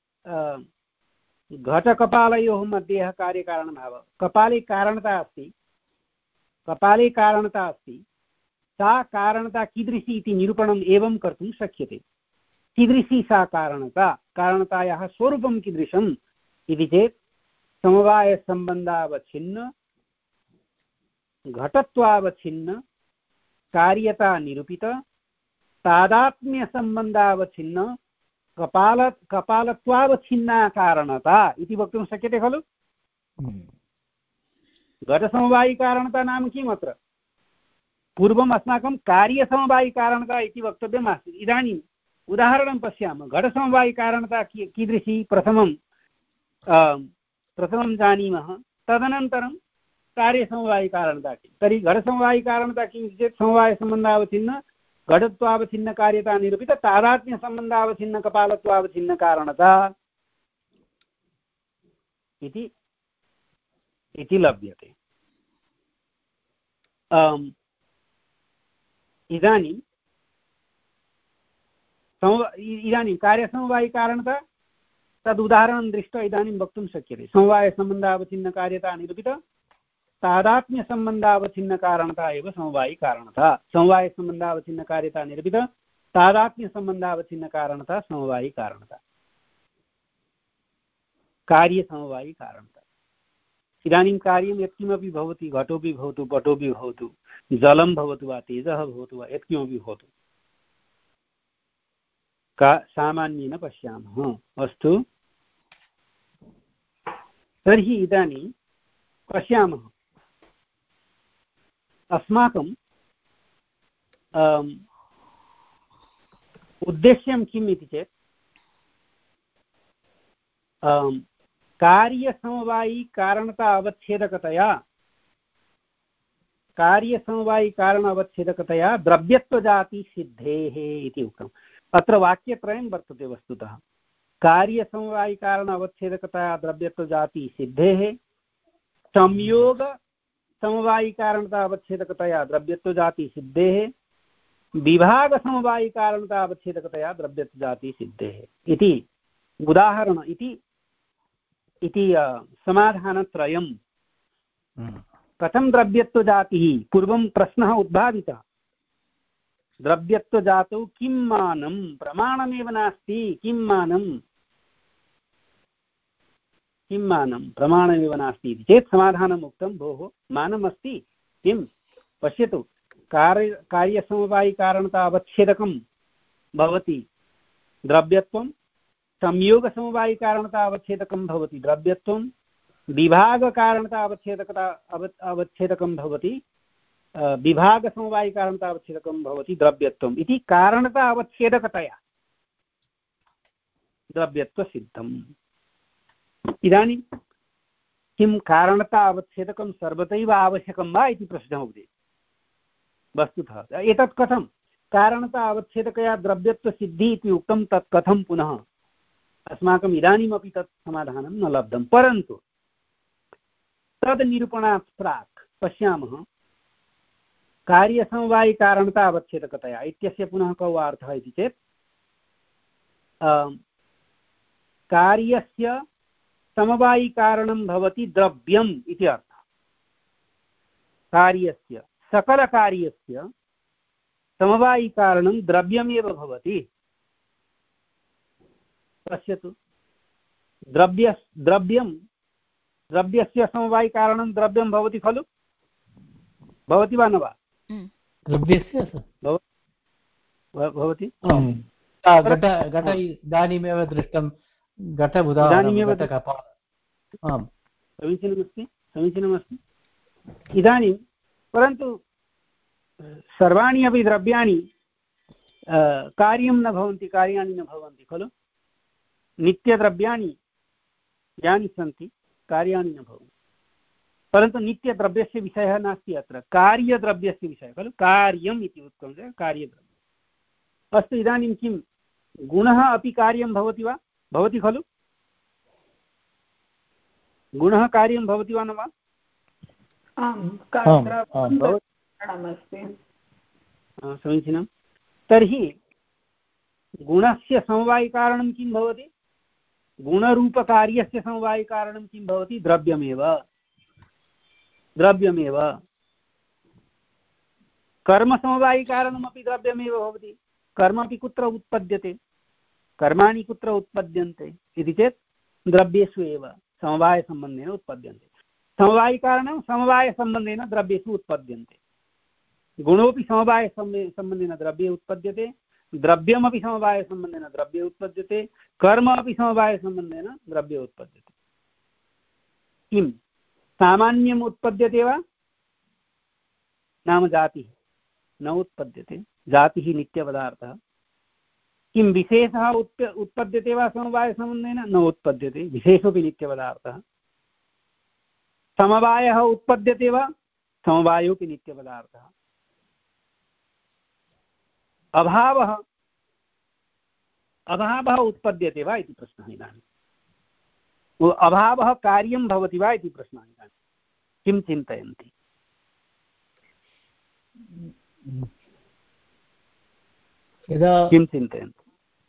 घटकपालयोः मध्ये यः कार्यकारणभावः, कपाले कारणता अस्ति, कपाले कारणता अस्ति, सा कारणता कीदृशी इति निरूपणम् एवं कर्तुं शक्यते। कीदृशी सा कारणता? कारणतायाः स्वरूपं कीदृशम् इति चेत् समवायसम्बन्धावच्छिन्न, घटत्वावच्छिन्न, कार्यता निरूपित, तादात्म्यसम्बन्धावच्छिन्न, कपाल कपालत्वावच्छिन्ना कारणता इति वक्तुं शक्यते खलु। घटसमवायिकारणता नाम किम्? अत्र पूर्वम् अस्माकं कार्यसमवायिकारणता इति वक्तव्यमासीत्। इदानीम् उदाहरणं पश्यामः। घटसमवायिकारणता की कीदृशी प्रथमं प्रथमं जानीमः, तदनन्तरं कार्यसमवायिकारणता किं। तर्हि घटसमवायिकारणता किम् इति चेत् समवायसम्बन्धावच्छिन्न, घटत्वावच्छिन्न, कार्यता निरूपित, तादात्म्यसम्बन्धावच्छिन्न, कपालत्वावच्छिन्न कारणता इति इति लभ्यते। इदानीं इदानीं कार्यसमवायिकारणता तद् उदाहरणं दृष्ट्वा इदानीं वक्तुं शक्यते। समवायसम्बन्धावच्छिन्नकार्यता निरूपिता, तादात्म्यसम्बन्धावच्छिन्नकारणता एव समवायिकारणता। समवायसम्बन्धावच्छिन्नकार्यता निरूपिता, तादात्म्यसम्बन्धावच्छिन्नकारणता समवायिकारणता, कार्यसमवायिकारणता। इदानीं कार्यं यत्किमपि भवति, घटोपि भवतु, पटोपि भवतु, जलं भवतु वा तेजः भवतु वा यत्किमपि भवतु, का सामान्येन पश्यामः। अस्तु, तर्हि इदानीं पश्यामः अस्माकं उद्देश्यं किम् इति चेत् कार्यसमवायिकारणता अवच्छेदकतया कार्यसमवायिकारण अवच्छेदकतया द्रव्यत्वजातिसिद्धेः इति उक्तम्। अत्र वाक्यत्रयं वर्तते वस्तुतः। कार्यसमवायिकारण अवच्छेदकतया द्रव्यत्वजातिसिद्धेः, संयोग समवायिकारणता अवच्छेदकतया द्रव्यत्वजातिसिद्धेः, विभागसमवायिकारणता अवच्छेदकतया द्रव्यत्वजातिसिद्धेः इति उदाहरण इति इति समाधानत्रयं। कथं द्रव्यत्वजातिः? पूर्वं प्रश्नः उद्भावितः, द्रव्यत्वजातौ किं मानं? प्रमाणमेव नास्ति, किं मानं किं मानं प्रमाणमेव नास्ति इति चेत् समाधानम् उक्तं, भोः मानम् अस्ति। किं? पश्यतु, कार्य कार्यसमवायिकारणता अवच्छेदकं भवति द्रव्यत्वं, संयोगसमवायिकारणता अवच्छेदकं भवति द्रव्यत्वं, विभागकारणता अवच्छेदकता अव अवच्छेदकं भवति विभागसमवायिकारणता अवच्छेदकं भवति द्रव्यत्वम् इति कारणता अवच्छेदकतया द्रव्यत्वसिद्धम्। इदानीं किं कारणता अवच्छेदकं सर्वदैव आवश्यकं वा इति प्रश्नः उदेति। वस्तुतः एतत् कथं कारणता अवच्छेदकया द्रव्यत्वसिद्धिः इति उक्तं, तत् कथं पुनः अस्माकम् इदानीमपि तत् समाधानं न लब्धं। परन्तु तद् निरूपणात् प्राक् पश्यामः कार्यसमवायिकारणता अवच्छेदकतया इत्यस्य पुनः कौ अर्थः इति चेत् कार्यस्य समवायिकारणं भवति द्रव्यम् इति अर्थः। कार्यस्य सकलकार्यस्य समवायिकारणं द्रव्यमेव भवति। पश्यतु, द्रव्य द्रव्यं द्रव्यस्य समवायिकारणं द्रव्यं भवति खलु, भवति वा न वा? द्रव्यस्य भवति। घट इदानीमेव दृष्टं, घटबुधानीमेव समीचीनमस्ति समीचीनमस्ति इदानीं। परन्तु सर्वाणि अपि द्रव्याणि कार्यं न भवन्ति, कार्याणि न भवन्ति खलु। नित्यद्रव्याणि यानि सन्ति कार्याणि न भवन्ति, परन्तु नित्यद्रव्यस्य विषयः नास्ति अत्र, कार्यद्रव्यस्य विषयः खलु। कार्यम् इति उक्तं चेत् कार्यद्रव्यम्। अस्तु, इदानीं किं गुणः अपि कार्यं भवति वा? भवति खलु। गुणः कार्यं भवति वा न वा? समीचीनं। तर्हि गुणस्य समवायिकारणं किं भवति? गुणरूपकार्यस्य समवायिकारणं किं भवति? द्रव्यमेव द्रव्यमेव। कर्मसमवायिकारणमपि द्रव्यमेव भवति। कर्म अपि कुत्र उत्पद्यते? कर्माणि कुत्र उत्पद्यन्ते इति चेत् द्रव्येषु एव समवायसम्बन्धेन उत्पद्यन्ते। समवायिकारणं समवायसम्बन्धेन द्रव्येषु उत्पद्यन्ते। गुणोऽपि समवायसम्बन्धेन द्रव्ये उत्पद्यते, द्रव्यमपि समवायसम्बन्धेन द्रव्ये उत्पद्यते, कर्म अपि समवायसम्बन्धेन द्रव्ये उत्पद्यते। किं सामान्यम् उत्पद्यते वा? नाम जातिः न उत्पद्यते, जातिः नित्यपदार्थः। किं विशेषः उत्प उत्पद्यते वा समवायसम्बन्धेन? न उत्पद्यते, विशेषोऽपि नित्यपदार्थः। समवायः उत्पद्यते वा? समवायोऽपि नित्यपदार्थः। अभावः अभावः उत्पद्यते वा इति प्रश्नः इदानीम्। अभावः कार्यं भवति वा इति प्रश्नः इदानीं। किं चिन्तयन्ति? यदा किं चिन्तयन्ति?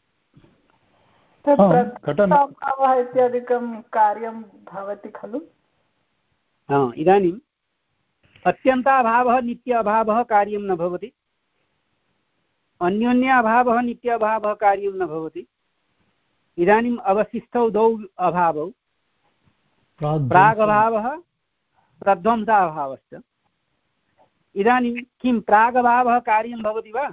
अभावः इत्यादिकं कार्यं भवति खलु? इदानीम् अत्यन्ताभावः नित्य अभावः कार्यं न भवति, अन्योन्य अभावः नित्य अभावः कार्यं न भवति। इदानीम् अवशिष्टौ द्वौ अभावौ, प्रागभावः प्रध्वंसाभावश्च। इदानीं किं प्रागभावः कार्यं भवति वा?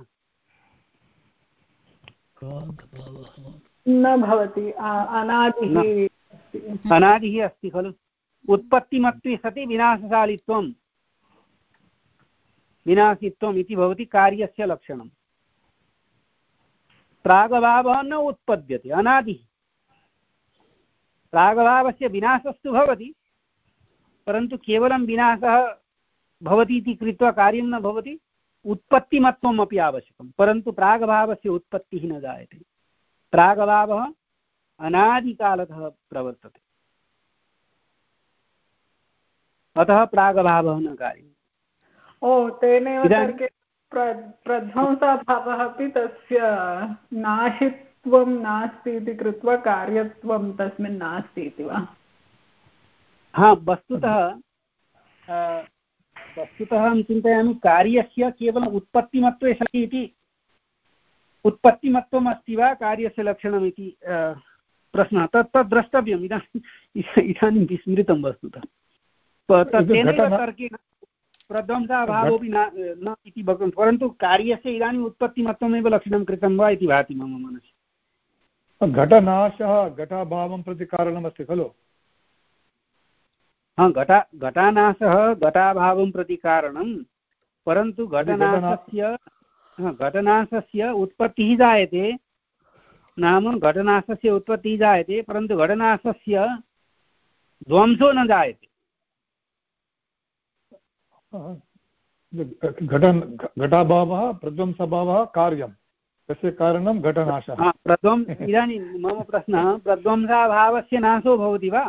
न भवति, अनादिः अनादिः अस्ति खलु। उत्पत्तिमत्वे सति विनाशशालित्वं विनाशित्वम् इति भवति कार्यस्य लक्षणं। प्रागभावः न उत्पद्यते, अनादिः। प्रागभावस्य विनाशस्तु भवति, परन्तु केवलं विनाशः भवति इति कृत्वा कार्यं न भवति। उत्पत्तिमत्वम् अपि आवश्यकं, परन्तु प्रागभावस्य उत्पत्तिः न जायते। प्रागभावः अनादिकालतः प्रवर्तते, अतः प्रागभावः न कार्यम्। ओ तेनैव तर्के प्रध्वंसाभावः अपि तस्य नाशित्वं नास्ति इति कृत्वा कार्यत्वं तस्मिन् नास्ति इति वा? हा, वस्तुतः वस्तुतः अहं चिन्तयामि कार्यस्य केवलम् उत्पत्तिमत्वे सति इति, उत्पत्तिमत्वम् अस्ति वा कार्यस्य लक्षणम् इति प्रश्नः। तत् तत् द्रष्टव्यम्। इदानीम् इदानीं विस्मृतं वस्तुतः। तेनैव तर्केण प्रध्वंसाभावोऽपि न इति वक्तुं, परन्तु कार्यस्य इदानीम् उत्पत्तिमत्वमेव लक्षणं कृतं वा इति भाति मम मनसि। घटनाशः घटाभावं प्रति कारणमस्ति खलु? हा, घटा घटानाशः घटाभावं प्रति कारणं, परन्तु घटनाशस्य घटनाशस्य उत्पत्तिः जायते, नाम घटनाशस्य उत्पत्तिः जायते, परन्तु घटनाशस्य ध्वंसो न जायते। घटाभावः प्रध्वंसभावः कार्यं, तस्य कारणं घटनाशः। प्रध्वं इदानीं मम प्रश्नः, प्रध्वंसाभावस्य नाशो भवति वा?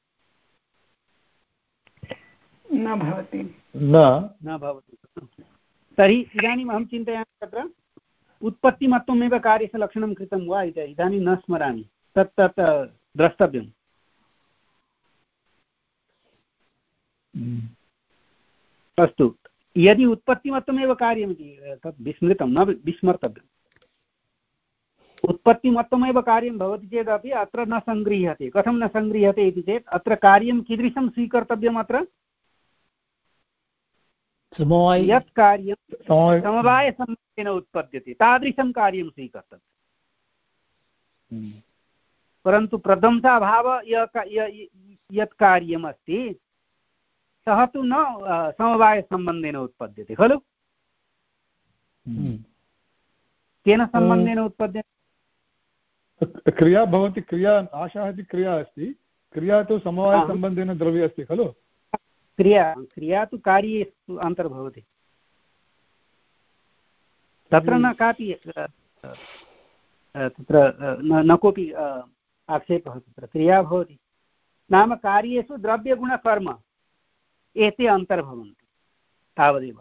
न भवति। न न भवति। तर्हि इदानीम् अहं चिन्तयामि तत्र उत्पत्तिमत्वमेव कार्यस्य लक्षणं कृतं वा इति इदानीं न स्मरामि। तत् तत् द्रष्टव्यम्। अस्तु, यदि उत्पत्तिमत्वमेव कार्यमिति तत् विस्मृतं, न विस्मर्तव्यम्। उत्पत्तिमत्वमेव कार्यं भवति चेदपि अत्र न सङ्गृह्यते। कथं न सङ्गृह्यते इति चेत् अत्र कार्यं कीदृशं स्वीकर्तव्यम्? अत्र यत् कार्यं समवायसम्बन्धेन उत्पद्यते तादृशं कार्यं स्वीकर्तव्यम्। परन्तु प्रध्वंसाभाव यत् कार्यम् अस्ति सः तु न समवायसम्बन्धेन उत्पद्यते खलु। केन सम्बन्धेन उत्पद्यते? क्रिया भवति, क्रिया नाशः इति क्रिया अस्ति, क्रिया तु समवायसम्बन्धेन द्रव्ये अस्ति खलु। क्रिया क्रिया तु कार्ये अन्तर्भवति, तत्र न कापि तत्र न कोऽपि आक्षेपः। तत्र क्रिया भवति, नाम कार्येषु द्रव्यगुणकर्म एते अन्तर्भवन्ति, तावदेव।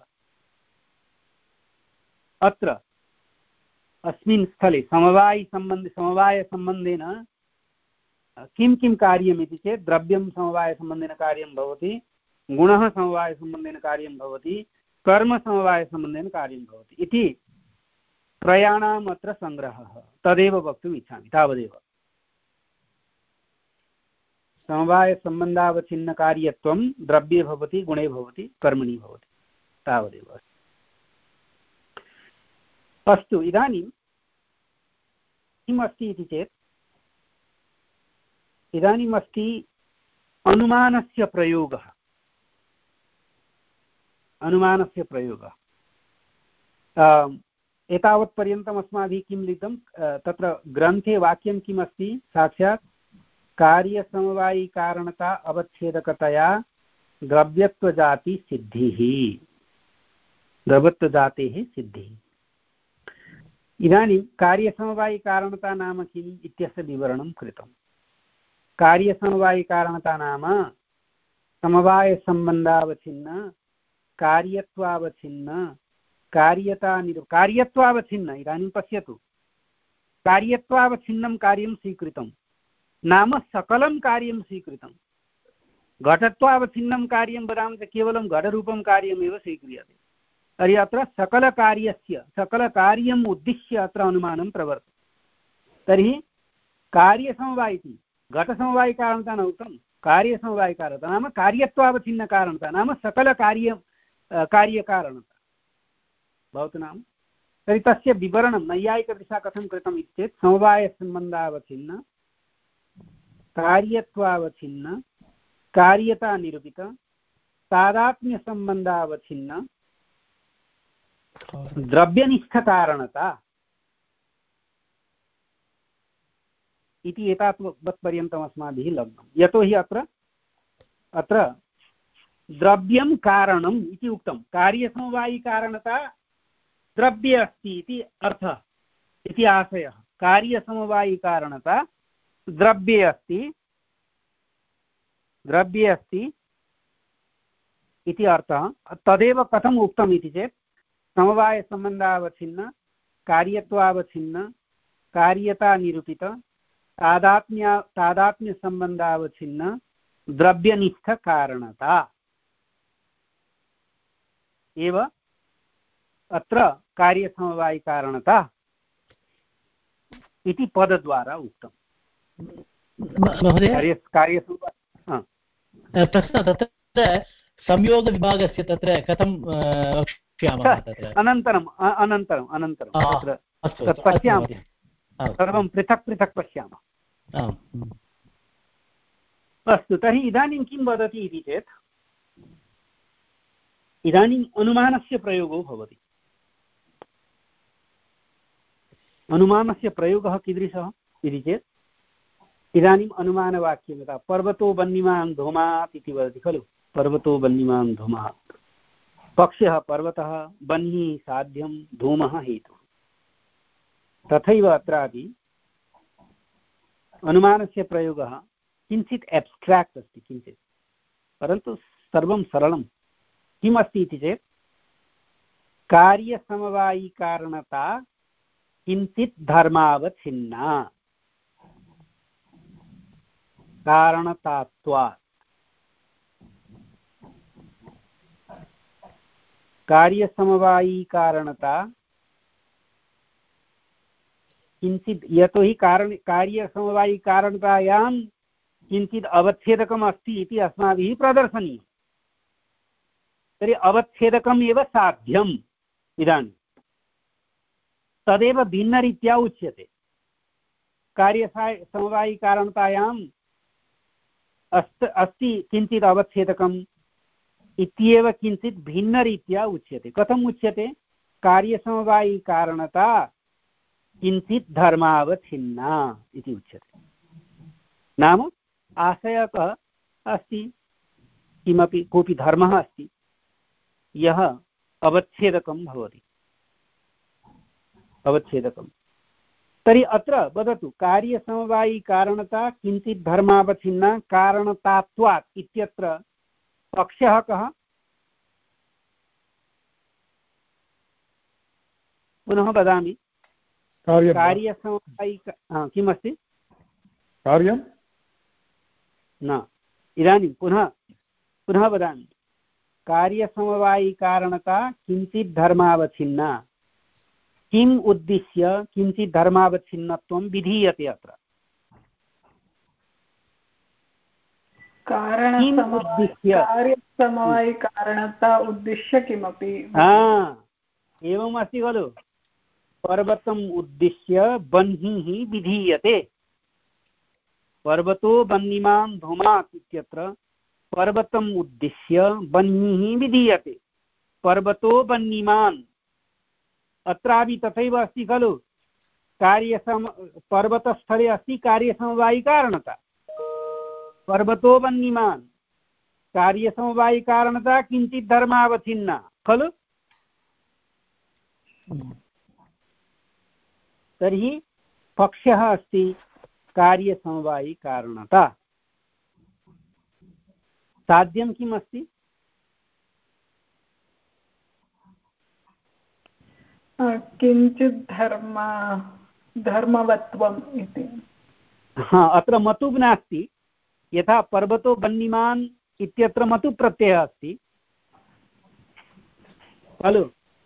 अत्र अस्मिन् स्थले समवायसम्बन्धे समवायसम्बन्धेन किं किं कार्यमिति चेत् द्रव्यं समवायसम्बन्धेन कार्यं भवति, गुणः समवायसम्बन्धेन कार्यं भवति, कर्म समवायसम्बन्धेन कार्यं भवति इति त्रयाणाम् अत्र सङ्ग्रहः। तदेव वक्तुम् इच्छामि, तावदेव। समवायसम्बन्धावच्छिन्नकार्यत्वं द्रव्ये भवति, गुणे भवति, कर्मणि भवति, तावदेव। अस्तु, इदानीं किम् अस्ति इति चेत् इदानीम् अस्ति अनुमानस्य प्रयोगः। अनुमानस्य प्रयोगः एतावत्पर्यन्तम् अस्माभिः किं लिखितं? तत्र ग्रन्थे वाक्यं किम् अस्ति? साक्षात् कार्यसमवायिकारणता अवच्छेदकतया द्रव्यत्वजातिसिद्धिः, द्रव्यत्वजातेः सिद्धिः। इदानीं कार्यसमवायिकारणता नाम किम् इत्यस्य विवरणं कृतं। कार्यसमवायिकारणता नाम समवायसम्बन्धावच्छिन्न कार्यत्वावच्छिन्न कार्यता निरु कार्यत्वावच्छिन्न इदानीं पश्यतु कार्यत्वावच्छिन्नं कार्यं स्वीकृतं नाम सकलं कार्यं स्वीकृतं घटत्वावच्छिन्नं कार्यं वदामः चेत् केवलं घटरूपं कार्यमेव स्वीक्रियते तर्हि अत्र सकलकार्यस्य सकलकार्यम् उद्दिश्य अत्र अनुमानं प्रवर्तते तर्हि कार्यसमवाय इति घटसमवायिकारणता न उक्तं कार्यसमवायिकारणता नाम कार्यत्वावच्छिन्नकारणता नाम सकलकार्य कार्यकारणता भवतु नाम तर्हि तस्य विवरणं नैयायिकदृशा कथं कृतम् इति चेत् समवायसम्बन्धावच्छिन्न कार्यत्वावच्छिन्न कार्यता निरूपित तादात्म्यसम्बन्धावच्छिन्न द्रव्यनिष्ठकारणता इति एतावत्पर्यन्तम् अस्माभिः लग्नं यतोहि अत्र अत्र द्रव्यं कारणम् इति उक्तं कार्यसमवायिकारणता द्रव्ये अस्ति इति अर्थः इति आशयः कार्यसमवायिकारणता द्रव्ये अस्ति द्रव्ये अस्ति इति अर्थः तदेव कथम् उक्तम् इति चेत् समवायसम्बन्धावच्छिन्न कार्यत्वावच्छिन्न कार्यता निरूपित तादात्म्य तादात्म्यसम्बन्धावच्छिन्न द्रव्यनिष्ठकारणता एव अत्र कार्यसमवायिकारणता इति पदद्वारा उक्तम् महोदय प्रश्नः तत्र संयोगविभागस्य तत्र कथं वक्ष्यामः तत्र अनन्तरम् अनन्तरम् अनन्तरं तत्र पश्यामः सर्वं पृथक् पृथक् पश्यामः अस्तु तर्हि इदानीं किं वदति इति चेत् इदानीम् अनुमानस्य प्रयोगो भवति अनुमानस्य प्रयोगः कीदृशः इति चेत् इदानीम् अनुमानवाक्यं यथा पर्वतो वह्निमान् धूमात् इति वदति खलु पर्वतो वह्निमान् धूमात् पक्षः पर्वतः वह्निः साध्यं धूमः हेतुः तथैव अत्रापि अनुमानस्य प्रयोगः किञ्चित् एब्स्ट्राक्ट् अस्ति किञ्चित् परन्तु सर्वं सरलं किम् अस्ति इति चेत् कार्यसमवायिकारणता किञ्चित् धर्मावच्छिन्ना कारणतात्वात् कार्यसमवायिकारणता किञ्चित् यतोहि कारण कार्यसमवायिकारणतायां किञ्चित् अवच्छेदकम् अस्ति इति अस्माभिः प्रदर्शनीयम् तर्हि अवच्छेदकम् एव साध्यम् इदानीं तदेव भिन्नरीत्या उच्यते कार्यसमवायिकारणतायाम् अस्त अस्ति किञ्चित् अवच्छेदकम् इत्येव किञ्चित् भिन्नरीत्या उच्यते कथम् उच्यते कार्यसमवायिकारणता किञ्चित् धर्मावच्छिन्ना इति उच्यते नाम आशयः कः अस्ति किमपि कोऽपि धर्मः अस्ति यः अवच्छेदकं भवति अवच्छेदकं तर्हि अत्र वदतु कार्यसमवायिकारणता किञ्चित् धर्मावच्छिन्ना कारणतात्वात् इत्यत्र पक्षः कः पुनः वदामि कार्यसमवायिक किमस्ति कार्यं न इदानीं पुनः पुनः वदामि कार्यसमवायिकारणता किञ्चित् धर्मावच्छिन्ना किम् उद्दिश्य किञ्चित् धर्मावच्छिन्नत्वं विधीयते अत्र कार्यसमवायिकारणता उद्दिश्य किमपि एवम् अस्ति खलु पर्वतम् उद्दिश्य वह्निः विधीयते पर्वतो वह्निमान् धूमात् इत्यत्र पर्वतम् उद्दिश्य वह्निः विधीयते पर्वतो वह्निमान् अत्रापि तथैव अस्ति खलु कार्यसम पर्वतस्थले अस्ति कार्यसमवायिकारणता पर्वतो वह्निमान् कार्यसमवायिकारणता किञ्चित् धर्मावच्छिन्ना खलु तर्हि पक्षः अस्ति कार्यसमवायिकारणता साध्यं किम् अस्ति किञ्चित् धर्म धर्मवत्वम् इति। हा, अत्र मतुब् नास्ति। यथा पर्वतो बन्निमान् इत्यत्र मतु प्रत्ययः अस्ति खलु।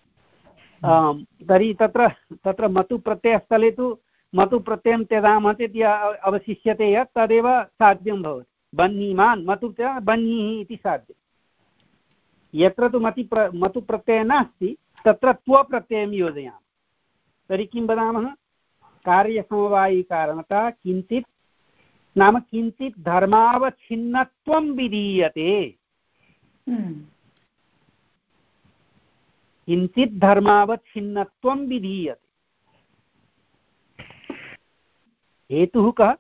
तर्हि तत्र तत्र मतु प्रत्ययस्थले तु मतु प्रत्ययं त्यजामः चेत् अवशिष्यते यत् तदेव साध्यं भवति। बन्निमान् मतु बन्निः इति साध्यं। यत्र तु मति प्र मतु प्रत्ययः नास्ति तत्र त्व प्रत्ययं योजयामः। तर्हि किं वदामः? कार्यसमवायिकारणता किञ्चित् नाम किञ्चित् धर्मावच्छिन्नत्वं विधीयते। किञ्चित् धर्मावच्छिन्नत्वं विधीयते। हेतुः कः?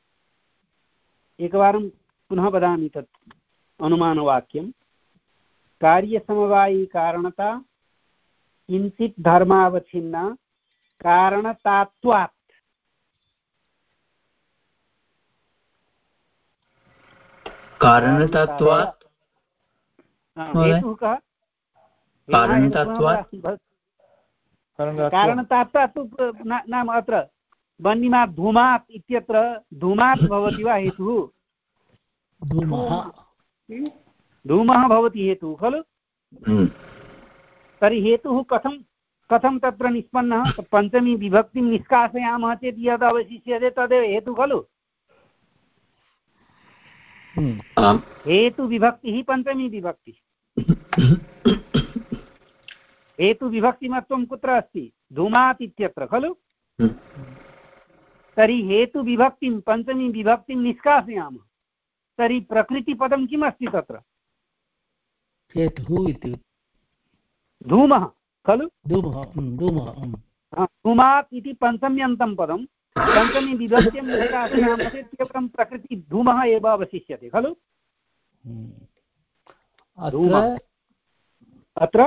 एकवारं पुनः वदामि तत् अनुमानवाक्यं। कार्यसमवायिकारणता किञ्चित् धर्मावच्छिन्ना कारणतात्वात्। कारणतात्वात् हेतुः कः? कारणतात्वात् नाम अत्र बन्निमात् धूमात् इत्यत्र धूमात् भवति वा हेतुः? धूमः भवति हेतुः खलु। तर्हि हेतुः कथं कथं तत्र निष्पन्नः? पञ्चमी विभक्तिं निष्कासयामः चेत् यद् अवशिष्यते तदेव हेतुः खलु। हेतुविभक्तिः पञ्चमी विभक्तिः। हेतुविभक्तिमत्वं कुत्र अस्ति? धूमात् इत्यत्र खलु। तर्हि हेतुविभक्तिं पञ्चमी विभक्तिं निष्कासयामः तर्हि प्रकृतिपदं किम् अस्ति तत्र? हेतुः इति धूमः खलु। धूमात् इति पञ्चम्यन्तं पदं पञ्चमी विभक्तिं निष्कासयामः चेत् केवलं प्रकृति धूमः एव अवशिष्यते खलु। अत्र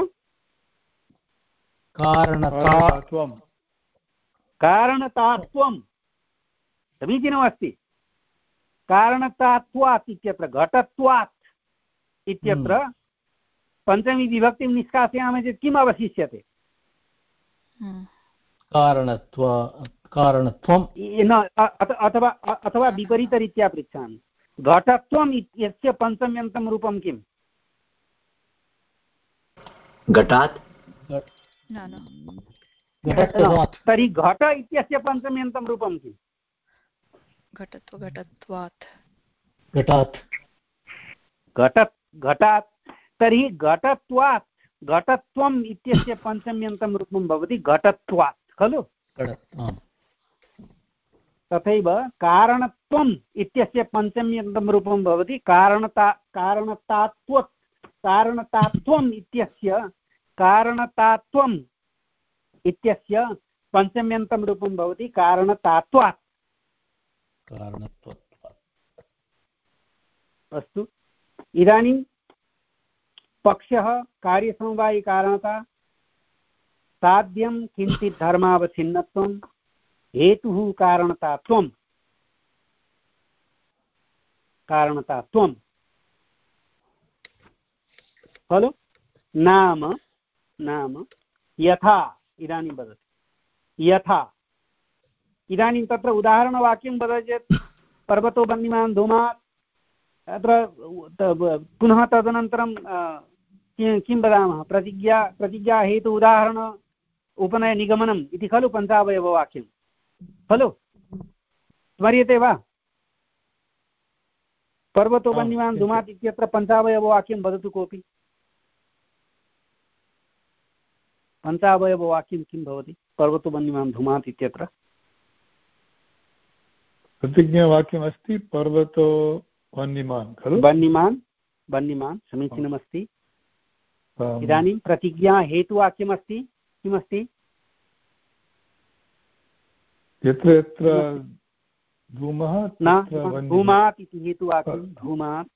कारणतात्वं कारणतात्वं समीचीनमस्ति। कारणतात्वात् इत्यत्र घटत्वात् इत्यत्र पञ्चमी विभक्तिं निष्कासयामः चेत् किम् अवशिष्यते? कारणत्व कारणत्वं अथवा अथवा विपरीतरीत्या पृच्छामि। घटत्वम् इत्यस्य पञ्चम्यन्तं रूपं किम्? घटात्। तर्हि घट इत्यस्य पञ्चम्यन्तं रूपं किम्? घटत्व घटत्वात् घटात् घट घटात्। तर्हि घटत्वात् घटत्वम् इत्यस्य पञ्चम्यन्तं रूपं भवति घटत्वात् खलु। तथैव कारणत्वम् इत्यस्य पञ्चम्यन्तं रूपं भवति कारणता कारणतात्वत्। कारणतात्वम् इत्यस्य कारणतात्वम् इत्यस्य पञ्चम्यन्तं रूपं भवति कारणतात्वात्। अस्तु, इदानीं पक्षः कार्यसमवायिकारणता साध्यं किञ्चित् धर्मावच्छिन्नत्वं हेतुः कारणतात्वं कारणतात्वं खलु। नाम नाम यथा इदानीं वदति यथा इदानीं तत्र उदाहरणवाक्यं वदति चेत् पर्वतो बन्निमान् धूमात् अत्र पुनः तदनन्तरं किं वदामः? प्रतिज्ञा प्रतिज्ञा हेतु उदाहरण उपनय निगमनम् इति खलु पञ्चावयववाक्यं खलु। स्मर्यते वा? पर्वतो बन्निमान् धूमात् इत्यत्र पञ्चावयववाक्यं वदतु कोऽपि। पञ्चावयववाक्यं किं भवति पर्वतो बन्निमान् धूमात् इत्यत्र? प्रतिज्ञावाक्यमस्ति पर्वतो बन्निमान् खलु। बन्निमान् बन्निमान् समीचीनमस्ति। इदानीं प्रतिज्ञा हेतुवाक्यमस्ति किमस्ति? यत्र यत्र धूमः धूमात् इति हेतुवाक्यं धूमात्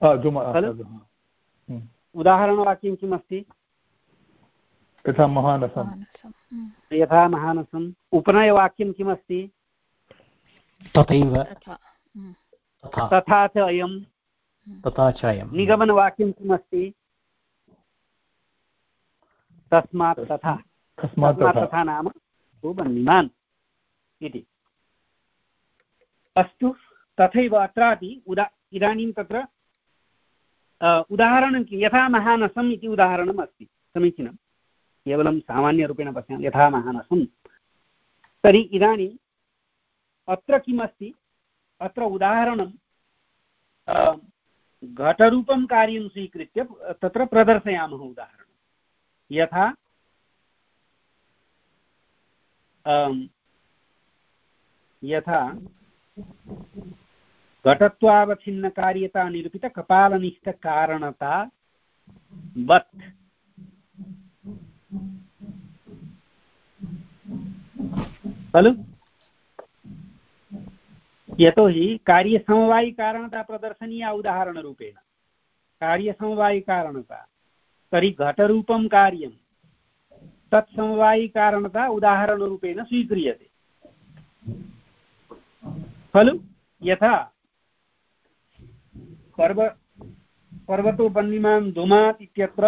खलु। उदाहरणवाक्यं किमस्ति? यथा महानसं यथा महानसम्। उपनयवाक्यं किमस्ति? तथैव तथा च अयं तथा च अयं। निगमनवाक्यं किमस्ति? तस्मात् तथा कस्मात् तथा नाम तु वह्निमान् इति। अस्तु, तथैव अत्रापि उदा इदानीं तत्र उदाहरणं किं, यथा महानसम् इति उदाहरणम् अस्ति, समीचीनं, केवलं सामान्यरूपेण पश्यामः यथा महानसं। तर्हि इदानीम् अत्र किमस्ति, अत्र उदाहरणं घटरूपं कार्यं स्वीकृत्य तत्र प्रदर्शयामः उदाहरणं। यथा यथा घटत्वावच्छिन्नकार्यता निरूपित कपालनिष्ठकारणता वत् खलु। यतोहि कार्यसमवायिकारणता प्रदर्शनीया उदाहरणरूपेण, कार्यसमवायिकारणता, तर्हि घटरूपं कार्यं तत्समवायिकारणता उदाहरणरूपेण स्वीक्रियते खलु। यथा पर्व पर्वतोपन्निमान् धूमात् इत्यत्र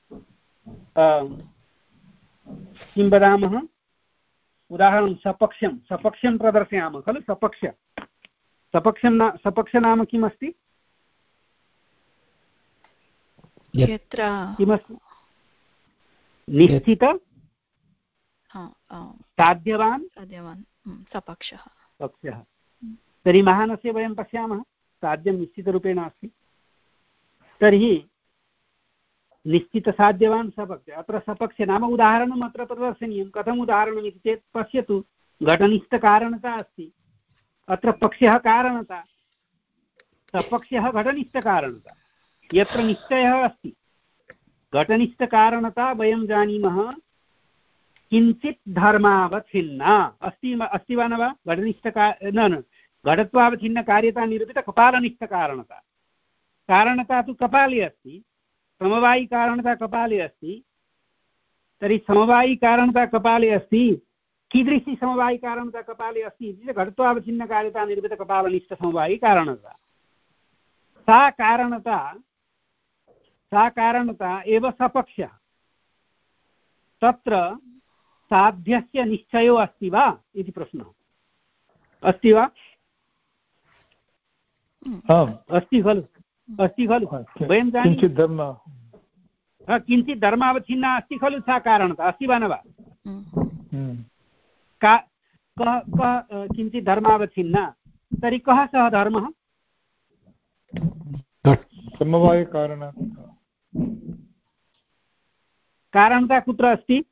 किं वदामः, उदाहरणं सपक्षं सपक्षं प्रदर्शयामः खलु। सपक्ष सपक्षं न सपक्ष नाम किमस्ति, यत्र किमस्ति, निश्चित साध्यवान् साध्यवान् सपक्षः पक्षः। तर्हि महानस्य वयं पश्यामः साध्यं निश्चितरूपेण अस्ति, तर्हि निश्चितसाध्यवान् सपक्ष, अत्र सपक्ष नाम उदाहरणम् अत्र प्रदर्शनीयं। कथम् उदाहरणम् इति चेत् पश्यतु, घटनिष्ठकारणता अस्ति, अत्र पक्षः कारणता, सपक्षः घटनिष्ठकारणता। यत्र निश्चयः अस्ति घटनिष्ठकारणता वयं जानीमः किञ्चित् धर्मावच्छिन्ना अस्ति अस्ति वा न वा, घटनिष्ठका न न घटत्वावच्छिन्नकार्यता निरूपित कपालनिष्ठकारणता। कारणता तु कपाले अस्ति, समवायिकारणता कपाले अस्ति, तर्हि समवायिकारणता कपाले अस्ति, कीदृशी समवायिकारणता कपाले अस्ति इति घटत्वावच्छिन्नकार्यता निरूपित कपालनिष्ठसमवायिकारणता। सा कारणता सा कारणता एव सपक्षः। तत्र साध्यस्य निश्चयो अस्ति वा इति प्रश्नः, अस्ति वा? अस्ति खलु, अस्ति खलु, वयं जानीमः किञ्चित् धर्मावच्छिन्ना अस्ति खलु सा कारणता, अस्ति वा न वा? का कः कः किञ्चित् धर्मावच्छिन्ना, तर्हि कः सः धर्मः? समवायिकारणता। कारणता कुत्र अस्ति?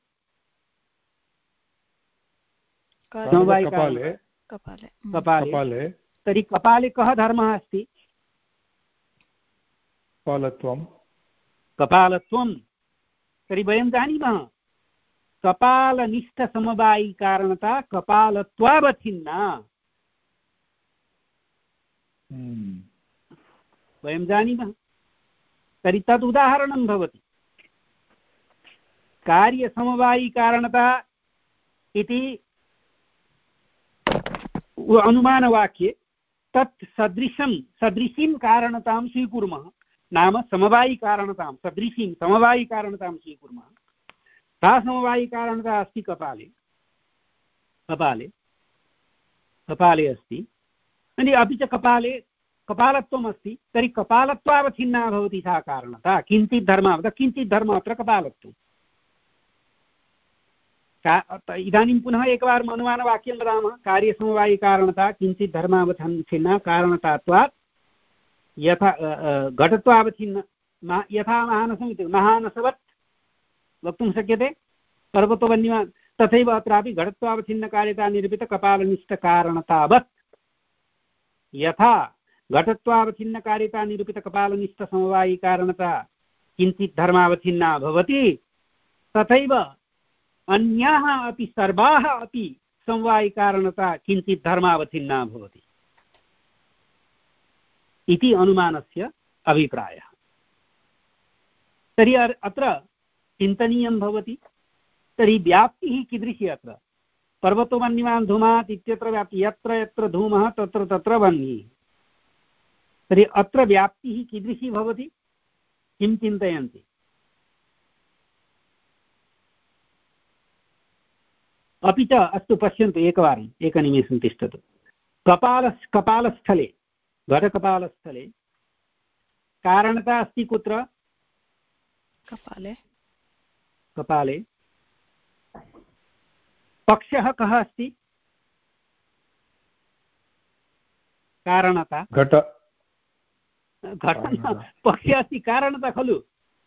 कपाले कपाले। तर्हि कपाले कः धर्मः अस्ति? कपालत्वं। कपालत्वं। तर्हि वयं जानीमः कपालनिष्ठसमवायिकारणता कपालत्वावच्छिन्ना, वयं जानीमः। तर्हि तद् उदाहरणं भवति। कार्यसमवायिकारणता इति अनुमानवाक्ये तत् सदृशं सदृशीं कारणतां स्वीकुर्मः, नाम समवायिकारणतां सदृशीं समवायिकारणतां स्वीकुर्मः। सा समवायिकारणता अस्ति कपाले कपाले कपाले अस्ति, अपि च कपाले कपालत्वम् अस्ति, तर्हि कपालत्वावच्छिन्ना भवति सा कारणता। किञ्चित् धर्मावता, किञ्चित् धर्म अत्र कपालत्वम्। इदानीं पुनः एकवारम् अनुमानवाक्यं वदामः, कार्यसमवायिकारणता किञ्चित् धर्मावच्छिन्ना कारणतात्वात् यथा घटत्वावच्छिन्न यथा महानसम् इति महानसवत् वक्तुं शक्यते, पर्वतोवन्यमान्। तथैव अत्रापि घटत्वावच्छिन्नकार्यता निरूपित कपालनिष्ठकारणतावत् यथा घटत्वावच्छिन्नकार्यता निरूपित कपालनिष्ठसमवायिकारणता किञ्चित् धर्मावच्छिन्ना भवति, तथैव अन्याः अपि सर्वाः अपि समवायिकारणता किञ्चित् धर्मावच्छिन्ना भवति इति अनुमानस्य अभिप्रायः। तर्हि अत्र चिन्तनीयं भवति, तर्हि व्याप्तिः कीदृशी अत्र? पर्वतो वह्निमान् धूमात् इत्यत्र व्याप्तिः, यत्र यत्र धूमः तत्र तत्र वह्निः। तर्हि अत्र व्याप्तिः कीदृशी भवति, किं चिन्तयन्ति? अपि च अस्तु पश्यन्तु एकवारम् एकनिमेषं तिष्ठतु। कपाल कपालस्थले घटकपालस्थले कारणता अस्ति कुत्र? कपाले। कपाले। पक्षः कः अस्ति? कारणता। घट घटना पक्षे अस्ति कारणता खलु।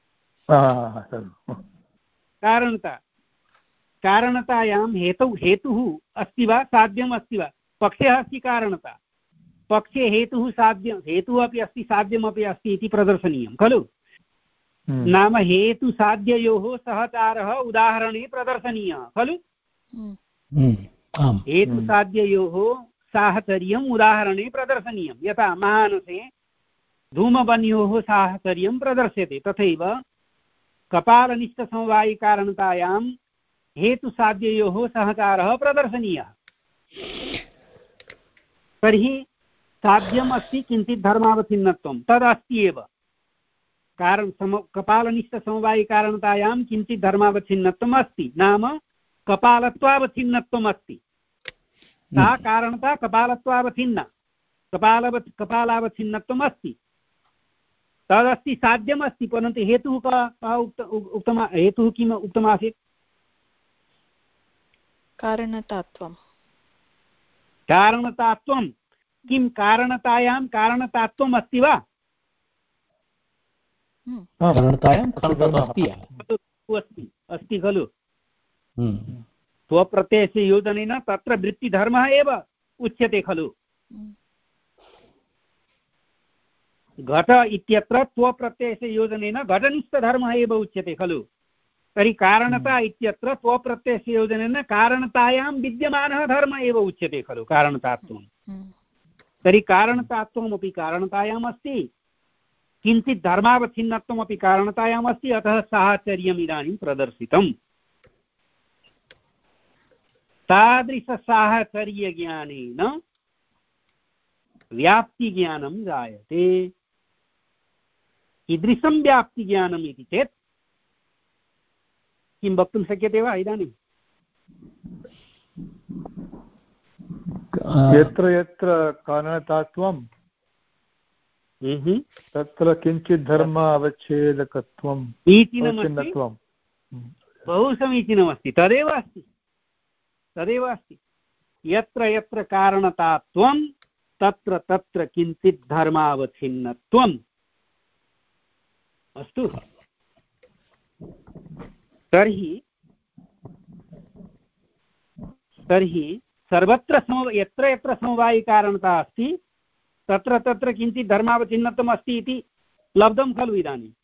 कारणता कारणतायां हेतु हेतुः अस्ति वा साध्यम् अस्ति वा? पक्षे अस्ति कारणता, पक्षे हेतुः साध्यं हेतुः अपि अस्ति साध्यमपि अस्ति इति प्रदर्शनीयं खलु। नाम हेतुसाध्ययोः सहकारः उदाहरणे प्रदर्शनीयः खलु। हेतुसाध्ययोः साहचर्यम् उदाहरणे प्रदर्शनीयं। यथा मानसे धूमवन्योः साहचर्यं प्रदर्श्यते तथैव कपालनिष्ठसमवायिकारणतायां हेतुसाध्ययोः सहकारः प्रदर्शनीयः। तर्हि साध्यम् अस्ति किञ्चित् धर्मावच्छिन्नत्वं तदस्ति एव। कारण सम कपालनिष्ठसमवायिकारणतायां किञ्चित् धर्मावच्छिन्नत्वम् अस्ति, नाम कपालत्वावच्छिन्नत्वम् अस्ति। सा कारणता कपालत्वावच्छिन्ना, कपालवत् कपालावच्छिन्नत्वम् अस्ति, तदस्ति साध्यम् अस्ति। परन्तु हेतुः कः उक्तम्? हेतुः किम् उक्तमासीत्? कारणतात्वं। कारणतात्वं किं कारणतायां कारणतात्वम् अस्ति वा? अस्ति अस्ति खलु। स्वप्रत्ययस्य योजनेन तत्र वृत्तिधर्मः एव उच्यते खलु। घट इत्यत्र स्वप्रत्ययस्य योजनेन घटनिष्ठधर्मः एव उच्यते खलु। तर्हि कारणता इत्यत्र स्वप्रत्ययस्य योजनेन कारणतायां विद्यमानः धर्मः एव उच्यते खलु कारणतात्वं। तर्हि कारणतात्वमपि कारणतायाम् अस्ति, किञ्चित् धर्मावच्छिन्नत्वमपि कारणतायाम् अस्ति, अतः साहचर्यम् इदानीं प्रदर्शितम्। तादृशसाहचर्यज्ञानेन व्याप्तिज्ञानं जायते। कीदृशं व्याप्तिज्ञानम् इति चेत् किं वक्तुं शक्यते वा इदानीं? यत्र यत्र कारणतात्वं तत्र किञ्चित् धर्म अवच्छेदकत्वं समीचीनमस्ति, बहु समीचीनमस्ति। तदेव अस्ति तदेव अस्ति यत्र यत्र कारणतात्वं तत्र तत्र किञ्चित् धर्मावच्छिन्नत्वम्। अस्तु, तर्हि तर्हि सर्वत्र सम यत्र यत्र समवायिकारणता अस्ति तत्र तत्र किञ्चित् धर्मावच्छिन्नत्वम् अस्ति इति लब्धं खलु इदानीं।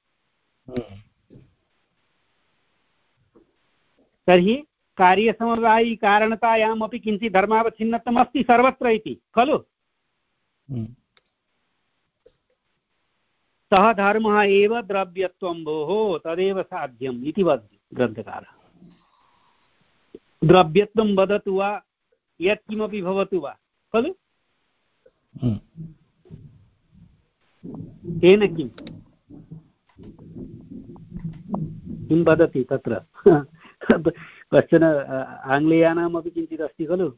तर्हि कार्यसमवायिकारणतायामपि किञ्चित् धर्मावच्छिन्नत्वम् अस्ति सर्वत्र इति खलु। सः धर्मः एव द्रव्यत्वं भोः तदेव साध्यम् इति वदति ग्रन्थकारः। द्रव्यत्वं वदतु वा यत्किमपि भवतु वा खलु। तेन किं किं वदति तत्र कश्चन आङ्ग्लेयानामपि किञ्चित् अस्ति खलु,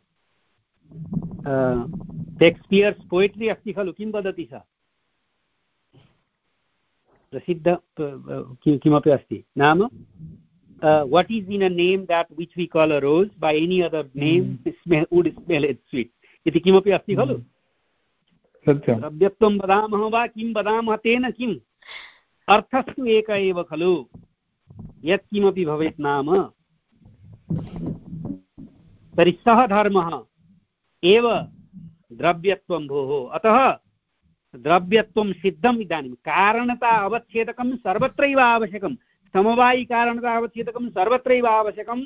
शेक्स्पियर्स् पोयट्री अस्ति खलु। किं वदति सा? प्रसिद्ध किमपि अस्ति, नाम what is in a name that which we call a rose by any other name smell would smell it sweet इति किमपि अस्ति खलु। द्रव्यत्वं वदामः वा किं वदामः तेन किम्, अर्थस्तु एक एव खलु। यत्किमपि भवेत् नाम तर्हि सः धर्मः एव द्रव्यत्वं भोः। अतः द्रव्यत्वं सिद्धम्। इदानीं कारणता अवच्छेदकं सर्वत्रैव आवश्यकं, समवायिकारणता अवच्छेदकं सर्वत्रैव आवश्यकं।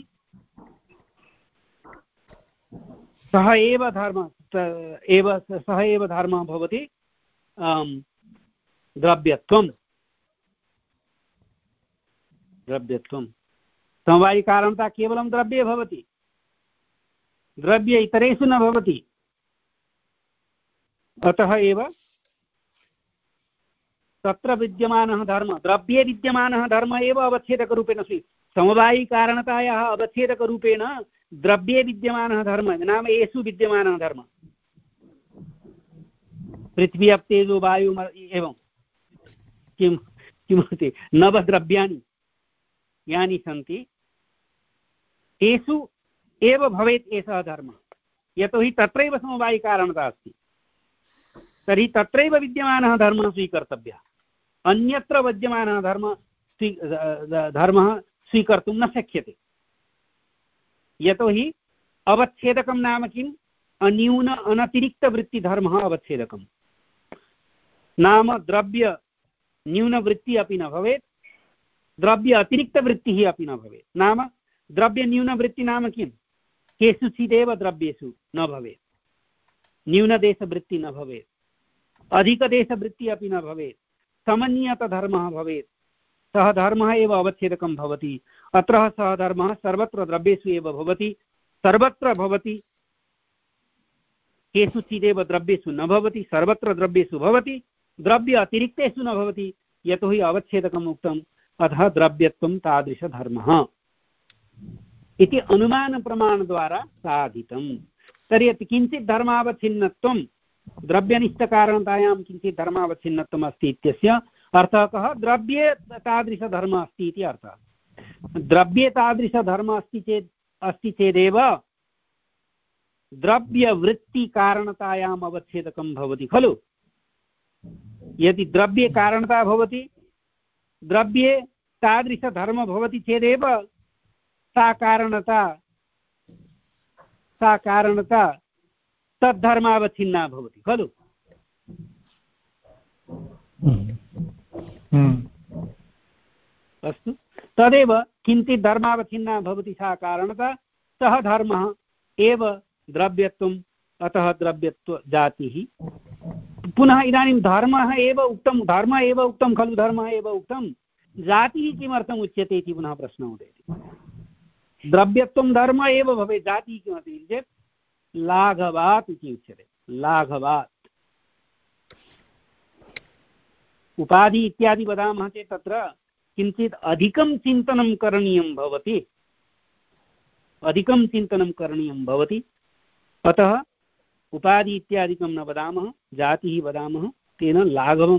सः एव धर्मः एव सः एव धर्मः भवति द्रव्यत्वं। द्रव्यत्वं समवायिकारणता केवलं द्रव्ये भवति, द्रव्ये इतरेषु न भवति। अतः एव तत्र विद्यमानः धर्म द्रव्ये विद्यमानः धर्म एव अवच्छेदकरूपेण स्वीक्रियते। समवायिकारणतायाः अवच्छेदकरूपेण द्रव्ये विद्यमानः धर्मः नाम येषु विद्यमानः धर्मः पृथ्वी अप् तेजो वायु एवं किं किमस्ति नवद्रव्याणि यानि सन्ति तेषु एव भवेत् एषः धर्मः यतोहि तत्रैव समवायिकारणता अस्ति तर्हि तत्रैव विद्यमानः धर्मः स्वीकर्तव्यः अन्यत्र विद्यमानः धर्मः स्वी धर्मः स्वीकर्तुं न शक्यते यतोहि अवच्छेदकं नाम किम् अन्यून अनतिरिक्तवृत्तिधर्मः अवच्छेदकम् नाम द्रव्य न्यूनवृत्तिः अपि न भवेत् द्रव्य अतिरिक्तवृत्तिः अपि न भवेत् नाम द्रव्य न्यूनवृत्तिः नाम किं केषुचिदेव द्रव्येषु न भवेत् न्यूनदेशवृत्तिः न भवेत् अधिकदेशवृत्तिः अपि न भवेत् समन्वितधर्मः भवेत् सः धर्मः एव अवच्छेदकं भवति अत्र सः धर्मः सर्वत्र द्रव्येषु एव भवति सर्वत्र भवति केषुचिदेव द्रव्येषु न भवति सर्वत्र द्रव्येषु भवति द्रव्य अतिरिक्तेषु न भवति यतोहि अवच्छेदकम् उक्तम् अतः द्रव्यत्वं तादृशधर्मः इति अनुमानप्रमाणद्वारा साधितं तर्हि किञ्चित् धर्मावच्छिन्नत्वं द्रव्यनिष्ठकारणतायां किञ्चित् धर्मावच्छिन्नत्वम् अस्ति इत्यस्य अर्थः कः द्रव्ये तादृशधर्मः अस्ति इति अर्थः द्रव्ये तादृशधर्मः अस्ति चेत् अस्ति चेदेव द्रव्यवृत्तिकारणतायाम् अवच्छेदकं भवति खलु यदि द्रव्ये कारणता भवति द्रव्ये तादृशधर्मः भवति चेदेव सा कारणता सा कारणता तद्धर्मावच्छिन्ना भवति खलु अस्तु तदेव किञ्चित् धर्मावच्छिन्ना भवति सा कारणता सः धर्मः एव द्रव्यत्वम् अतः द्रव्यत्व जातिः पुनः इदानीं धर्मः एव उक्तं धर्मः एव उक्तं खलु धर्मः एव उक्तं जातिः किमर्थम् उच्यते इति पुनः प्रश्नः उदेति द्रव्यत्वं धर्म एव भवेत् जातिः किमस्ति चेत् लाघवात् इति उच्यते लाघवात् उपाधि इत्यादि वदामः चेत् तत्र किञ्चित् अधिकं चिन्तनं करणीयं भवति अधिकं चिन्तनं करणीयं भवति अतः उपाधि इत्यादिकं न वदामः जातिः वदामः तेन लाघवं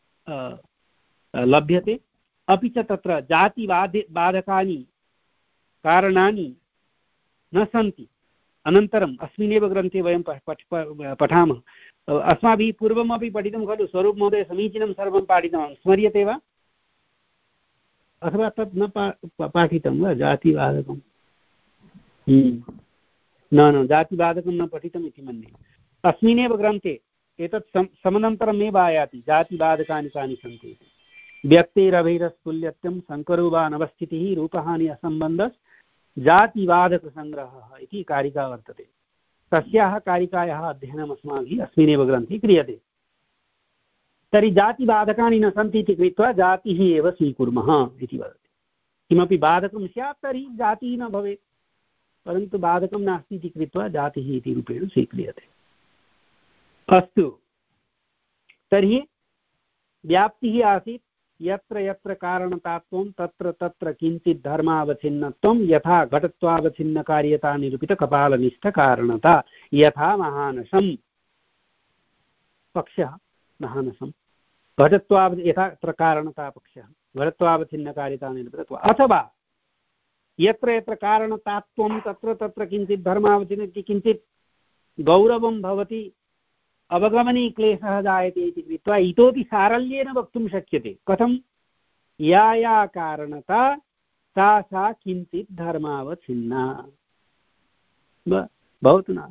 लभ्यते अपि च तत्र जातिबाध बाधकानि कारणानि न सन्ति अनन्तरम् अस्मिन्नेव ग्रन्थे वयं पठामः अस्माभिः पूर्वमपि पठितं खलु स्वरूपमहोदय समीचीनं सर्वं पाठितवान् स्मर्यते वा अथवा तत् न पा पाठितं वा जातिबाधकं न न जातिबाधकं न पठितम् इति मन्ये अस्मिन्नेव ग्रन्थे एतत् सम समनन्तरमेव आयाति जातिबाधकानि कानि सन्ति इति व्यक्तिरभैरस्तुल्यत्वं संकरो वा अनवस्थितिः रूपहानि असम्बन्धः जातिबाधकसङ्ग्रहः इति कारिका वर्तते तस्याः कारिकायाः अध्ययनम् अस्माभिः अस्मिन्नेव ग्रन्थे क्रियते तर्हि जातिबाधकानि न सन्ति इति कृत्वा जातिः एव स्वीकुर्मः इति वदति किमपि बाधकं स्यात् तर्हि जातिः न भवेत् परन्तु बाधकं नास्ति इति कृत्वा जातिः इति रूपेण स्वीक्रियते अस्तु तर्हि व्याप्तिः आसीत् यत्र यत्र कारणतात्वं तत्र तत्र किञ्चित् धर्मावच्छिन्नत्वं यथा घटत्वावच्छिन्नकार्यता निरूपितकपालनिष्ठकारणता यथा महानसं पक्षः महानसं घटत्वाव यथा तत्र कारणता पक्षः घटत्वावच्छिन्नकार्यता निरूपितत्व अथवा यत्र यत्र कारणतात्वं तत्र तत्र किञ्चित् धर्मावच्छिन्नति किञ्चित् गौरवं भवति अवगमने क्लेशः जायते इति कृत्वा इतोपि सारल्येन वक्तुं शक्यते कथं या या कारणता सा सा किञ्चित् धर्मावच्छिन्ना भवतु न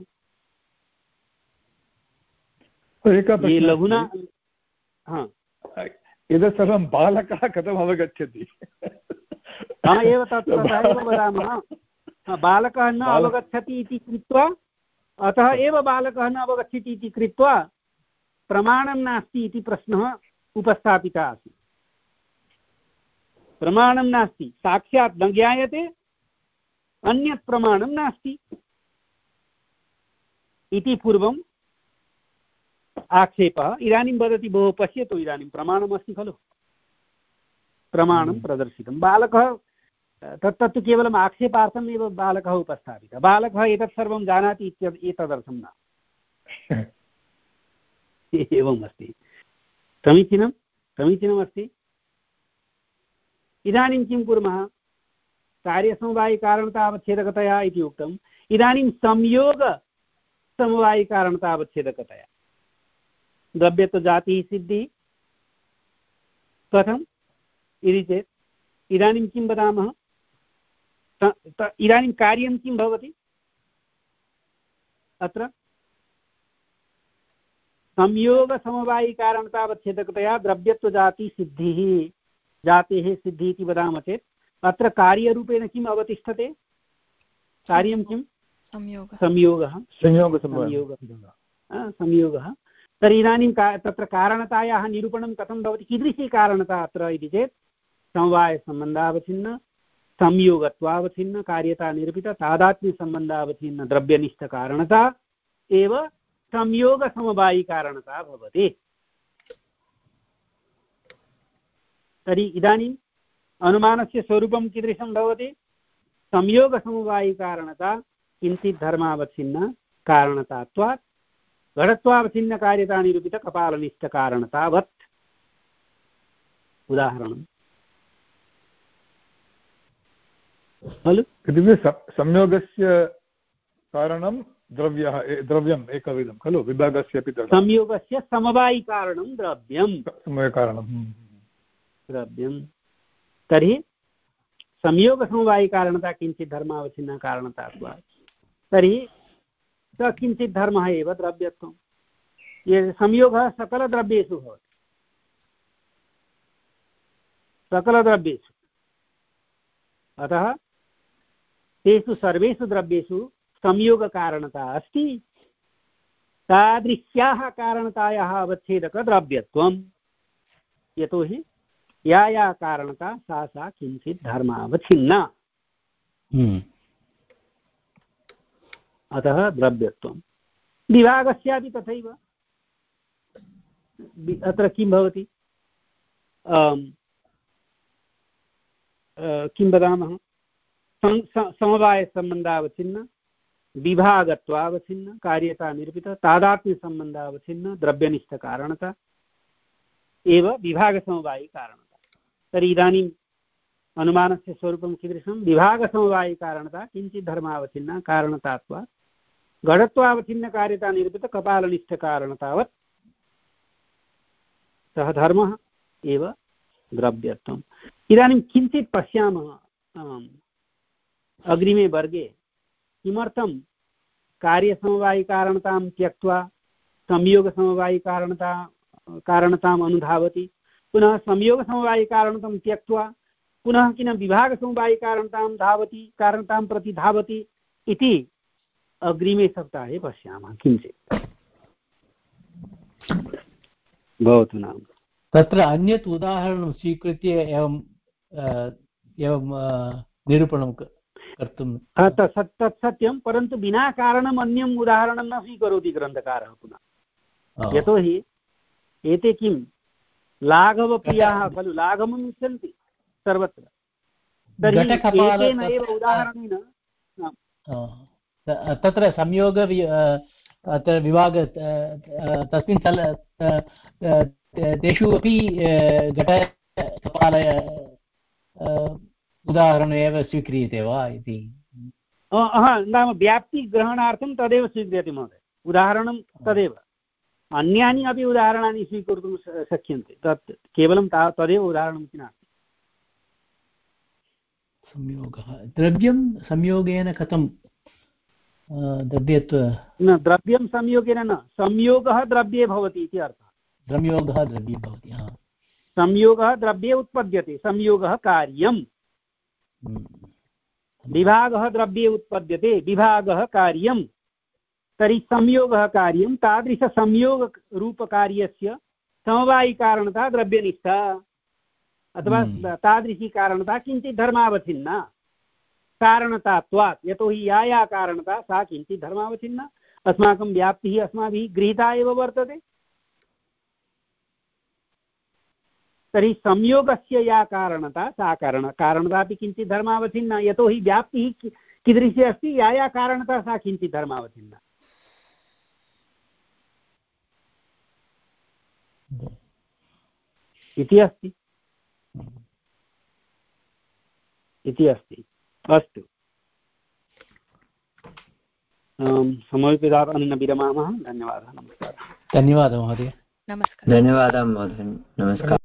लघुना एतत् सर्वं बालकः कथम् अवगच्छति एव तथा एव वदामः बालकः न अवगच्छति इति कृत्वा अतः एव बालकः न अवगच्छति इति कृत्वा प्रमाणं नास्ति इति प्रश्नः उपस्थापितः आसीत् प्रमाणं नास्ति साक्षात् न ज्ञायते अन्यत् प्रमाणं नास्ति इति पूर्वम् आक्षेपः इदानीं वदति भोः पश्यतु इदानीं प्रमाणमस्ति खलु प्रमाणं प्रदर्शितं बालकः तत्तत्तु केवलम् आक्षेपार्थम् एव बालकः उपस्थापितः। बालकः एतत् सर्वं जानाति इत्यत् एतदर्थं न। एवम् अस्ति। समीचीनं समीचीनमस्ति। इदानीं किं कुर्मः? कार्यसमवायिकारणतावच्छेदकतया इति उक्तम्। इदानीं संयोगसमवायिकारणतावच्छेदकतया द्रव्यत्वजातिः सिद्धिः कथम् इति चेत् इदानीं किं वदामः? इदानीं कार्यं किं भवति अत्र? संयोगसमवायिकारणतावच्छेदकतया द्रव्यत्वजातिसिद्धिः जातेः सिद्धिः इति वदामः चेत् अत्र कार्यरूपेण किम् अवतिष्ठते? कार्यं किं? संयोगः संयोगः। तर्हि इदानीं तत्र कारणतायाः निरूपणं कथं भवति? कीदृशी कारणता अत्र इति चेत् समवायसम्बन्धावच्छिन्न संयोगत्वावच्छिन्न कार्यता निरूपिता तादात्म्यसम्बन्धावच्छिन्न द्रव्यनिष्ठकारणता एव संयोगसमवायिकारणता भवति। तर्हि इदानीम् अनुमानस्य स्वरूपं कीदृशं भवति? संयोगसमवायिकारणता किञ्चित् धर्मावच्छिन्न कारणतात्वात् घटत्वावच्छिन्न कार्यता निरूपित कपालनिष्ठकारणतावत्। उदाहरणं खलु? इत्युक्ते संयोगस्य कारणं द्रव्यः द्रव्यम् एकविधं खलु? विभागस्य अपि संयोगस्य समवायिकारणं द्रव्यं समवायिकारणं द्रव्यं। तर्हि संयोगसमवायिकारणता किञ्चित् धर्मावच्छिन्ना कारणता। तर्हि स किञ्चित् धर्मः एव द्रव्यत्वं। ये संयोगः सकलद्रव्येषु भवति, सकलद्रव्येषु। अतः तेषु सर्वेषु द्रव्येषु संयोगकारणता अस्ति। तादृश्याः कारणतायाः अवच्छेदकद्रव्यत्वं। यतोहि या या कारणता सा सा किञ्चित् धर्मावच्छिन्ना। अतः द्रव्यत्वं। विभागस्यापि तथैव। अत्र किं भवति? किं वदामः? समवायसम्बन्धावच्छिन्न विभागत्वावच्छिन्न कार्यता निरूपित तादात्म्यसम्बन्धावच्छिन्न द्रव्यनिष्ठकारणता एव विभागसमवायिकारणता। तर्हि इदानीम् अनुमानस्य स्वरूपं कीदृशं? विभागसमवायिकारणता किञ्चित् धर्मावच्छिन्ना कारणतात्वात् घटत्वावच्छिन्न कार्यता निरूपित कपालनिष्ठकारणतावत् सः धर्मः एव द्रव्यत्वम्। इदानीं किञ्चित् पश्यामः अग्रिमे वर्गे किमर्थं कार्यसमवायिकारणतां त्यक्त्वा संयोगसमवायिकारणता कारणताम् अनुधावति, पुनः संयोगसमवायिकारणतां त्यक्त्वा पुनः किं विभागसमवायिकारणतां धावति कारणतां प्रति धावति इति अग्रिमे सप्ताहे पश्यामः। किञ्चित् भवतु नाम तत्र अन्यत् उदाहरणं स्वीकृत्य एवं एवं निरूपणं कर्तुं तत् सत्यं, परन्तु विना कारणम् अन्यम् उदाहरणं न स्वीकरोति ग्रन्थकारः पुनः। यतोहि एते किं लाघवप्रियाः खलु, लाघवम् इच्छन्ति सर्वत्र। तर्हि एतेन एव उदाहरणेन तत्र संयोग अत्र विभाग तस्मिन् स्थल तेषु अपि घटकपाल उदाहरणम् एव स्वीक्रियते वा इति? नाम व्याप्तिग्रहणार्थं तदेव स्वीक्रियते महोदय, उदाहरणं तदेव। अन्यानि अपि उदाहरणानि स्वीकर्तुं शक्यन्ते, तत् केवलं ता तदेव उदाहरणमिति नास्ति। संयोगः द्रव्यं संयोगेन कथं द्रव्यत्व? न, द्रव्यं संयोगेन न, संयोगः द्रव्ये भवति इति अर्थः। संयोगः द्रव्ये भवति। संयोगः द्रव्ये उत्पद्यते, संयोगः कार्यम्। विभागः द्रव्ये उत्पद्यते, विभागः कार्यम्। तर्हि संयोगः कार्यं, तादृशसंयोगरूपकार्यस्य समवायिकारणता द्रव्यनिष्ठा अथवा तादृशी कारणता किञ्चित् धर्मावच्छिन्ना कारणतात्वात्। यतोहि या या कारणता सा किञ्चित् धर्मावच्छिन्ना। अस्माकं व्याप्तिः अस्माभिः गृहीता एव वर्तते। तर्हि संयोगस्य या कारणता सा कारण कारणता अपि किञ्चित् धर्मावच्छिन्ना, यतोहि व्याप्तिः कीदृशी अस्ति, या या कारणता सा किञ्चित् धर्मावच्छिन्ना। इति अस्ति इति अस्ति अस्तु, समयपिदात् अनेन विरमामः। धन्यवादः, नमस्कारः। धन्यवादः महोदय। नमस्कारः। धन्यवादः महोदय, नमस्कारः।